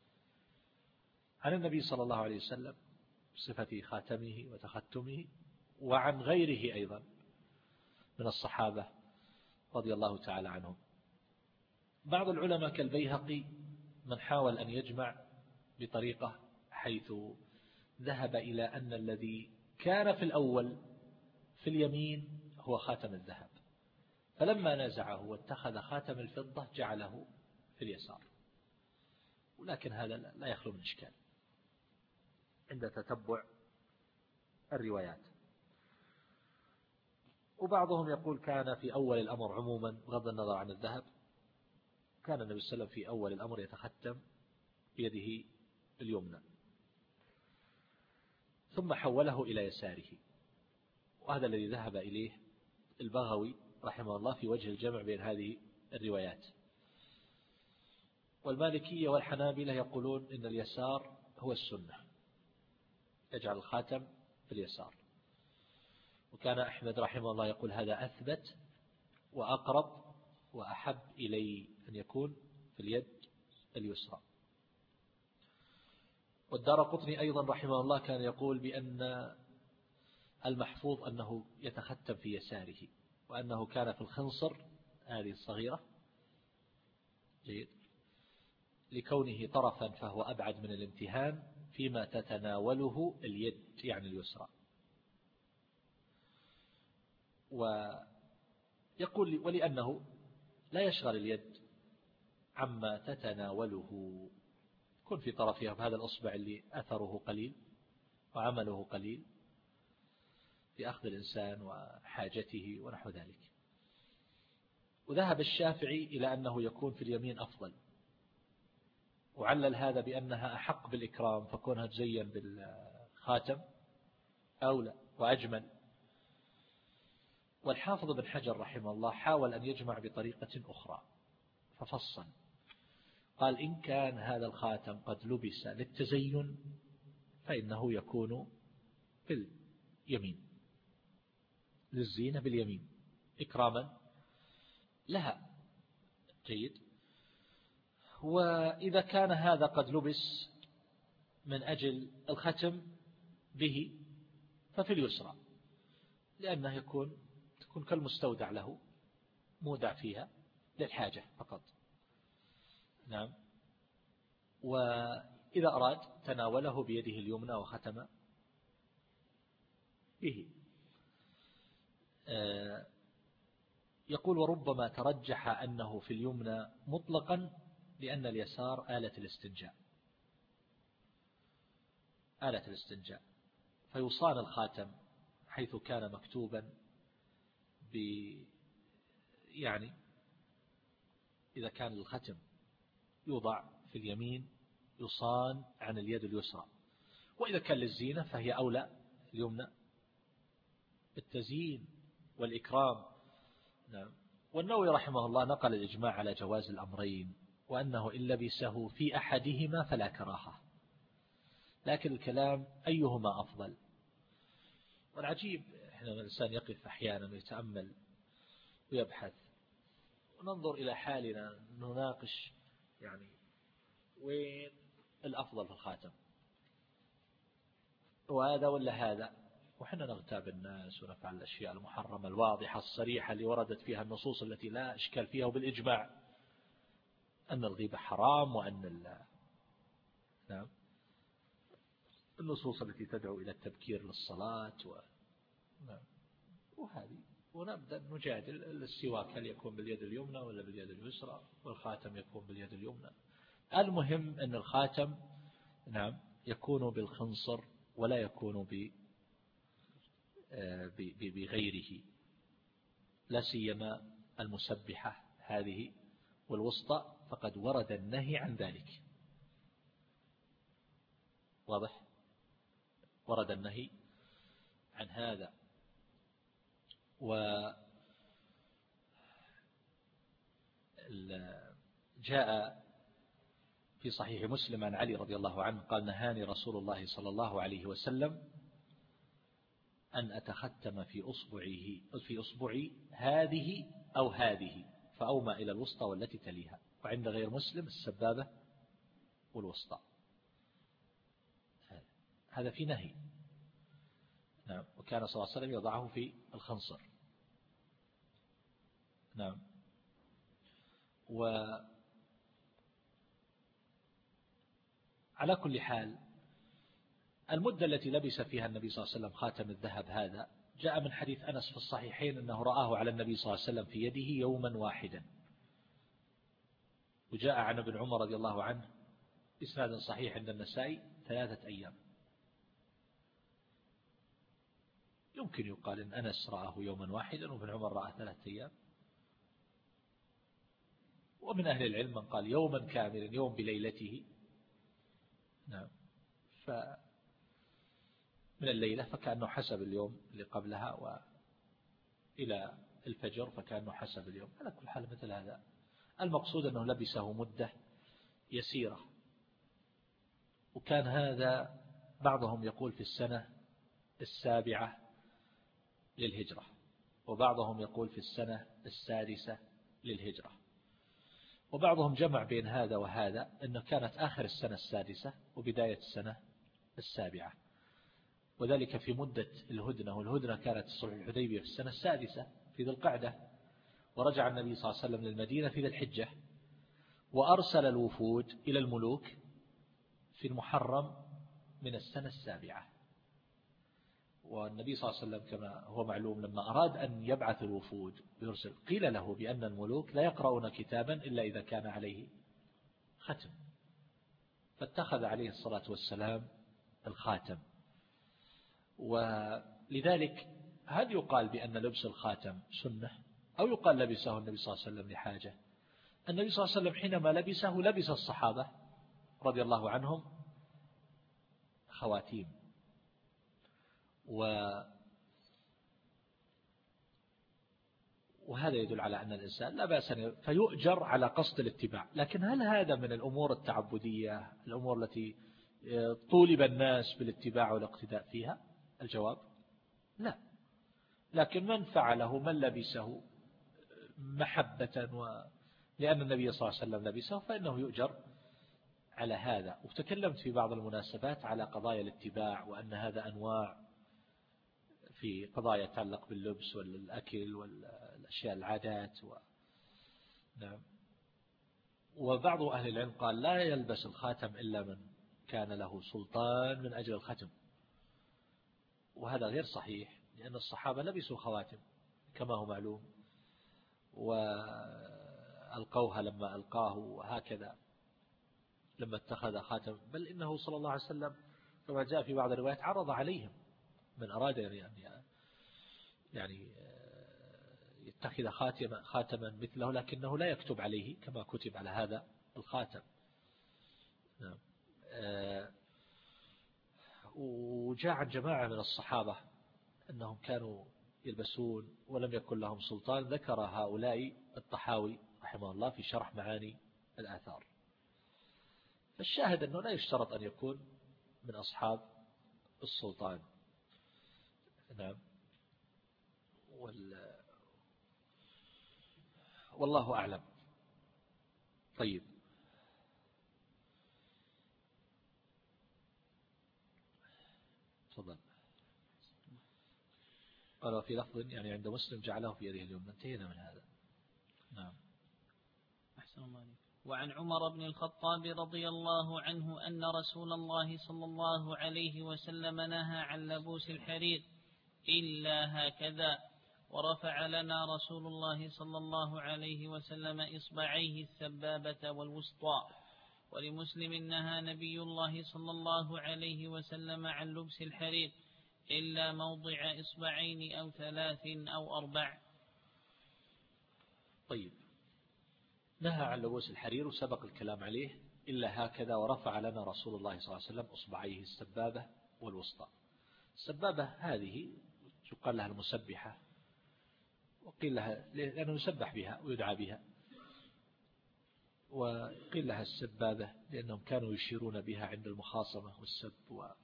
عن النبي صلى الله عليه وسلم بصفة خاتمه وتختمه، وعن غيره أيضا من الصحابة رضي الله تعالى عنهم. بعض العلماء كالبيهقي من حاول أن يجمع بطريقة حيث ذهب إلى أن الذي كان في الأول في اليمين هو خاتم الذهب، فلما نزعه واتخذ خاتم الفضة جعله في اليسار، ولكن هذا لا يخلو من إشكال عند تتبع الروايات. وبعضهم يقول كان في أول الأمر عموما بغض النظر عن الذهب، كان النبي صلى الله عليه وسلم في أول الأمر يتختم بيده اليمنى ثم حوله إلى يساره، وهذا الذي ذهب إليه البغوي رحمه الله في وجه الجمع بين هذه الروايات. والمالكية والحنابلة يقولون إن اليسار هو السنة، يجعل الخاتم في اليسار. وكان أحمد رحمه الله يقول هذا أثبت وأقرب وأحب إلي أن يكون في اليد اليسرى. والدارقطني أيضا رحمه الله كان يقول بأن المحفوظ أنه يتختم في يساره، وأنه كان في الخنصر هذه الصغيرة جيد لكونه طرفا فهو أبعد من الامتهان فيما تتناوله اليد يعني اليسرى. ويقول ولأنه لا يشغل اليد عما تتناوله، كن في طرفها بهذا الأصبع اللي أثره قليل وعمله قليل في أخذ الإنسان وحاجته ونحو ذلك. وذهب الشافعي إلى أنه يكون في اليمين أفضل، وعلل هذا بأنها أحق بالإكرام فكونها تزين بالخاتم أولى وأجمل. والحافظ بن حجر رحمه الله حاول أن يجمع بطريقة أخرى ففصل، قال إن كان هذا الخاتم قد لبس للتزين فإنه يكون في اليمين للزينة باليمين إكراما لها جيد. وإذا كان هذا قد لبس من أجل الختم به ففي اليسرى، لأنه يكون تكون كالمستودع له مودع فيها للحاجة فقط. نعم. وإذا أراد تناوله بيده اليمنى وختم به. يقول وربما ترجح أنه في اليمنى مطلقا لأن اليسار آلة الاستنجاء آلة الاستنجاء فيصان الخاتم حيث كان مكتوبا ب يعني إذا كان الختم يوضع في اليمين يصان عن اليد اليسرى، وإذا كان للزينة فهي أولى اليمنى بالتزيين والإكرام. نعم. والنووي رحمه الله نقل الإجماع على جواز الأمرين، وأنه إن لبسه في أحدهما فلا كراهة، لكن الكلام أيهما أفضل. والعجيب إحنا الإنسان يقف أحيانا ويتأمل ويبحث وننظر إلى حالنا نناقش يعني وين الأفضل في الخاتم، وهذا ولا هذا، وحنا نغتاب الناس ونفعل الأشياء المحرمة الواضحة الصريحة اللي وردت فيها النصوص التي لا إشكال فيها وبالإجماع أن الغيبة حرام، وأن ال... نعم النصوص التي تدعو إلى التبكير للصلاة و... نعم. وهذه ونبدأ نجادل السواك هل يكون باليد اليمنى ولا باليد اليسرى، والخاتم يكون باليد اليمنى. المهم أن الخاتم نعم يكون بالخنصر ولا يكون ب... بغيره، لا سيما المسبحة هذه والوسطى فقد ورد النهي عن ذلك. واضح؟ ورد النهي عن هذا. وجاء في صحيح مسلم عن علي رضي الله عنه قال نهاني رسول الله صلى الله عليه وسلم أن أتختم في أصبعه في أصبعي هذه أو هذه، فأومى إلى الوسطى والتي تليها، وعند غير مسلم السبابة والوسطى. هذا في نهي. نعم. وكان صلى الله عليه وسلم يضعه في الخنصر. نعم. وعلى كل حال المدة التي لبس فيها النبي صلى الله عليه وسلم خاتم الذهب هذا جاء من حديث أنس في الصحيحين أنه رآه على النبي صلى الله عليه وسلم في يده يوما واحدا. وجاء عن ابن عمر رضي الله عنه إسناد صحيح عند النسائي ثلاثة أيام. يمكن يقال إن أنس رآه يوما واحدا وابن عمر رآه ثلاثة أيام. ومن أهل العلم من قال يوما كاملا، يوم بليلته. نعم. ف من الليلة فكأنه حسب اليوم اللي قبلها، وإلى الفجر فكأنه حسب اليوم. على كل حال مثل هذا المقصود أنه لبسه مدة يسيرة. وكان هذا بعضهم يقول في السنة السابعة للهجرة، وبعضهم يقول في السنة السادسة للهجرة، وبعضهم جمع بين هذا وهذا أنه كانت آخر السنة السادسة وبداية السنة السابعة، وذلك في مدة الهدنة. والهدنة كانت صلح الحديبية في السنة السادسة في ذي القعدة، ورجع النبي صلى الله عليه وسلم للمدينة في ذي الحجة، وأرسل الوفود إلى الملوك في المحرم من السنة السابعة. والنبي صلى الله عليه وسلم كما هو معلوم لما أراد أن يبعث الوفود ويرسل قيل له بأن الملوك لا يقرؤون كتابا إلا إذا كان عليه ختم، فاتخذ عليه الصلاة والسلام الخاتم. ولذلك هل يقال بأن لبس الخاتم سنة، أو يقال لبسه النبي صلى الله عليه وسلم لحاجة؟ النبي صلى الله عليه وسلم حينما لبسه لبس الصحابة رضي الله عنهم خواتيم، و وهذا يدل على أن الإنسان لا بأس فيؤجر على قصد الاتباع. لكن هل هذا من الأمور التعبدية، الأمور التي طولب الناس بالاتباع والاقتداء فيها؟ الجواب لا. لكن من فعله من لبسه محبة ولأن النبي صلى الله عليه وسلم لبسه فإنه يؤجر على هذا. وتكلمت في بعض المناسبات على قضايا الاتباع، وأن هذا أنواع في قضايا تتعلق باللبس والأكل والأشياء العادات و... نعم. وبعض أهل العلم قال لا يلبس الخاتم إلا من كان له سلطان من أجل الختم، وهذا غير صحيح، لأن الصحابة لبسوا خواتم كما هو معلوم، وألقوها لما ألقاه، وهكذا لما اتخذ خاتم. بل إنه صلى الله عليه وسلم كما جاء في بعض الروايات عرض عليهم من أراد يعني يعني يتخذ خاتما خاتما مثله، لكنه لا يكتب عليه كما كتب على هذا الخاتم. نعم. وجاء عن جماعة من الصحابة أنهم كانوا يلبسون ولم يكن لهم سلطان، ذكر هؤلاء الطحاوي رحمه الله في شرح معاني الآثار. فالشاهد أنه لا يشترط أن يكون من أصحاب السلطان. نعم. وال... والله أعلم. طيب. تفضل. قال في لفظ يعني عند مسلم جعله في يده اليمنى. انتهينا من هذا. نعم. أحسن الله عليك. وعن عمر بن الخطاب رضي الله عنه أن رسول الله صلى الله عليه وسلم نهى عن لبوس الحرير إلا هكذا، ورفع لنا رسول الله صلى الله عليه وسلم إصبعيه السبابة والوسطى. ولمسلم نهى نبي الله صلى الله عليه وسلم عن لبس الحرير إلا موضع إصبعين أو ثلاث أو أربع. طيب، نهى عن لبوس الحرير وسبق الكلام عليه، إلا هكذا ورفع لنا رسول الله صلى الله عليه وسلم أصبعيه السبابة والوسطى. السبابة هذه يقال لها المسبحة، وقيل لها لأنه يسبح بها ويدعى بها، وقيل لها السبابة لأنهم كانوا يشيرون بها عند المخاصمة والسب،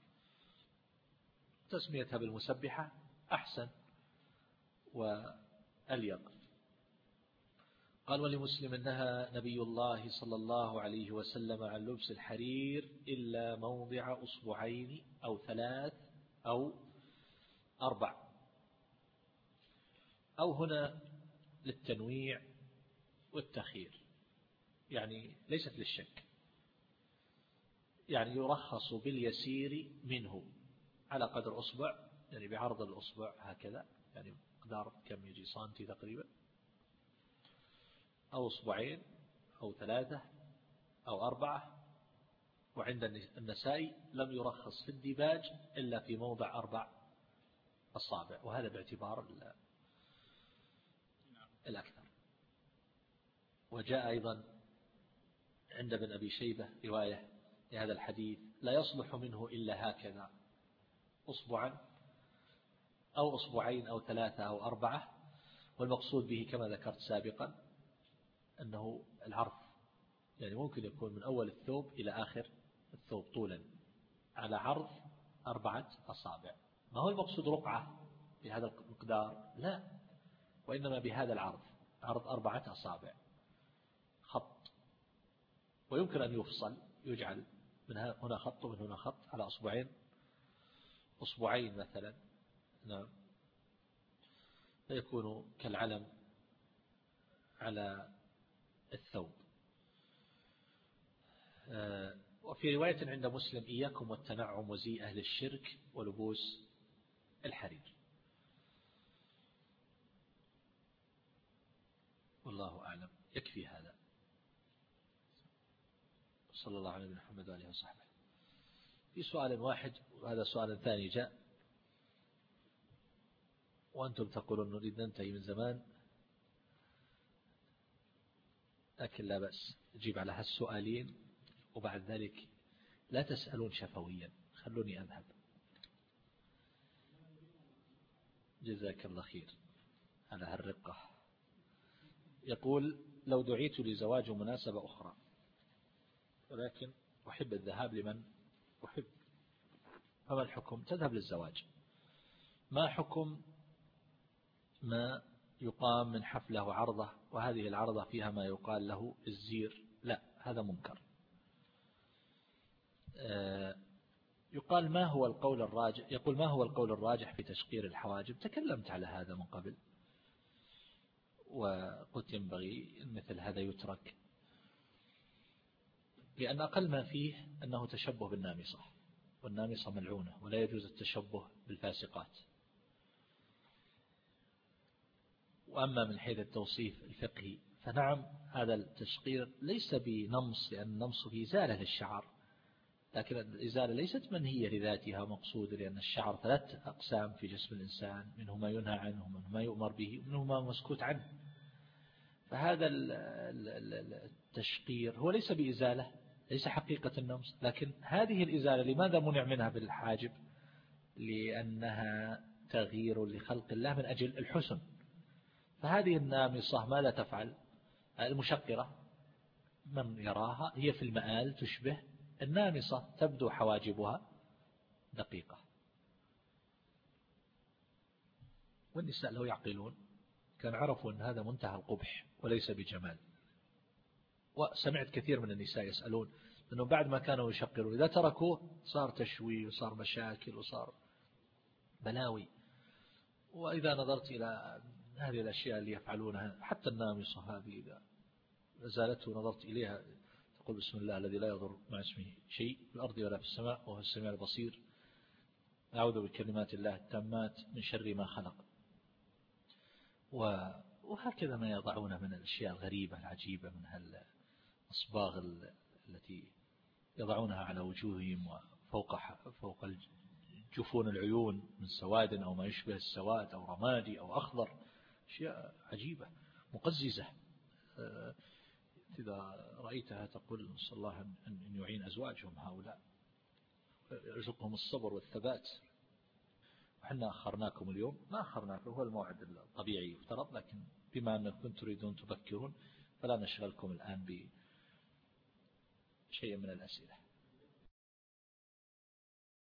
وتسميتها بالمسبحة أحسن وأليق. قال: ولمسلم نهى نبي الله صلى الله عليه وسلم عن لبس الحرير إلا موضع أصبعين أو ثلاث أو أربع. أو هنا للتنويع والتخيير، يعني ليست للشك، يعني يرخص باليسير منه على قدر أصبع، يعني بعرض الأصبع هكذا، يعني مقدار كم يجي سنتي تقريبا، أو أصبعين أو ثلاثة أو أربعة. وعند النسائي لم يرخص في الديباج إلا في موضع أربع أصابع، وهذا باعتبار الأكثر. وجاء أيضا عند ابن أبي شيبة رواية لهذا الحديث: لا يصلح منه إلا هكذا أصبعا أو أصبعين أو ثلاثة أو أربعة. والمقصود به كما ذكرت سابقا أنه العرض، يعني ممكن يكون من أول الثوب إلى آخر الثوب طولا على عرض أربعة أصابع. ما هو المقصود رقعة بهذا المقدار، لا، وإنما بهذا العرض، عرض أربعة أصابع خط، ويمكن أن يفصل، يجعل من هنا خط ومن هنا خط على أصبعين أصبعين مثلا، نعم، فيكون كالعلم على الثوب. وفي رواية عند مسلم: إياكم والتنعم وزي أهل الشرك ولبوس الحرير. والله أعلم، يكفي هذا. صلى الله عليه محمد وآله وصحبه. في سؤال واحد، وهذا سؤال ثاني جاء وأنتم تقولون نريد ننتهي من زمان، لكن لا بأس أجيب على هالسؤالين، وبعد ذلك لا تسألون شفويا، خلوني أذهب. جزاك الله خير على هالرقة. يقول: لو دعيت لزواج مناسبة أخرى، ولكن أحب الذهاب لمن أحب، فما الحكم؟ تذهب للزواج. ما حكم ما يقام من حفلة وعرضة، وهذه العرضة فيها ما يقال له الزير؟ لا، هذا منكر. يقال ما هو القول الراجح؟ يقول: ما هو القول الراجح في تشقير الحواجب؟ تكلمت على هذا من قبل، وقلت ينبغي مثل هذا يترك، لأن أقل ما فيه أنه تشبه بالنامصة، والنامصة ملعونة، ولا يجوز التشبه بالفاسقات. وأما من حيث التوصيف الفقهي فنعم، هذا التشقير ليس بنمص، لأن النمص فيه إزالة للشعر، لكن الإزالة ليست منهية لذاتها مقصودة، لأن الشعر ثلاث أقسام في جسم الإنسان: منه ما ينهى عنه، ومنه ما يؤمر به، ومنه ما مسكوت عنه. فهذا التشقير هو ليس بإزالة، ليس حقيقة النمص، لكن هذه الإزالة لماذا منع منها بالحاجب؟ لأنها تغيير لخلق الله من أجل الحسن. فهذه النامصة ماذا تفعل؟ المشقرة من يراها هي في المآل تشبه النامصة، تبدو حواجبها دقيقة. والنساء لو يعقلون كان عرفوا أن هذا منتهى القبح وليس بجمال. وسمعت كثير من النساء يسألون أنه بعد ما كانوا يشقرون إذا تركوه صار تشوي وصار مشاكل وصار بلاوي. وإذا نظرت إلى هذه الأشياء اللي يفعلونها، حتى النامصة هذه إذا زالته ونظرت إليها تقول: بسم الله الذي لا يضر مع اسمه شيء في الأرض ولا في السماء وهو السميع البصير، أعوذ بكلمات الله التامات من شر ما خلق. وهكذا ما يضعونه من الأشياء الغريبة العجيبة، من هالأصباغ التي يضعونها على وجوههم وفوق فوق جفون العيون من سواد أو ما يشبه السواد أو رمادي أو أخضر، أشياء عجيبة مقززة. إذا رأيتها تقول نسأل الله أن يعين أزواجهم هؤلاء، يرزقهم الصبر والثبات. وحنا أخرناكم اليوم، ما أخرناكم، هو الموعد الطبيعي يفترض، لكن بما أنكم تريدون تبكرون فلا نشغلكم الآن بشيء من الأسئلة.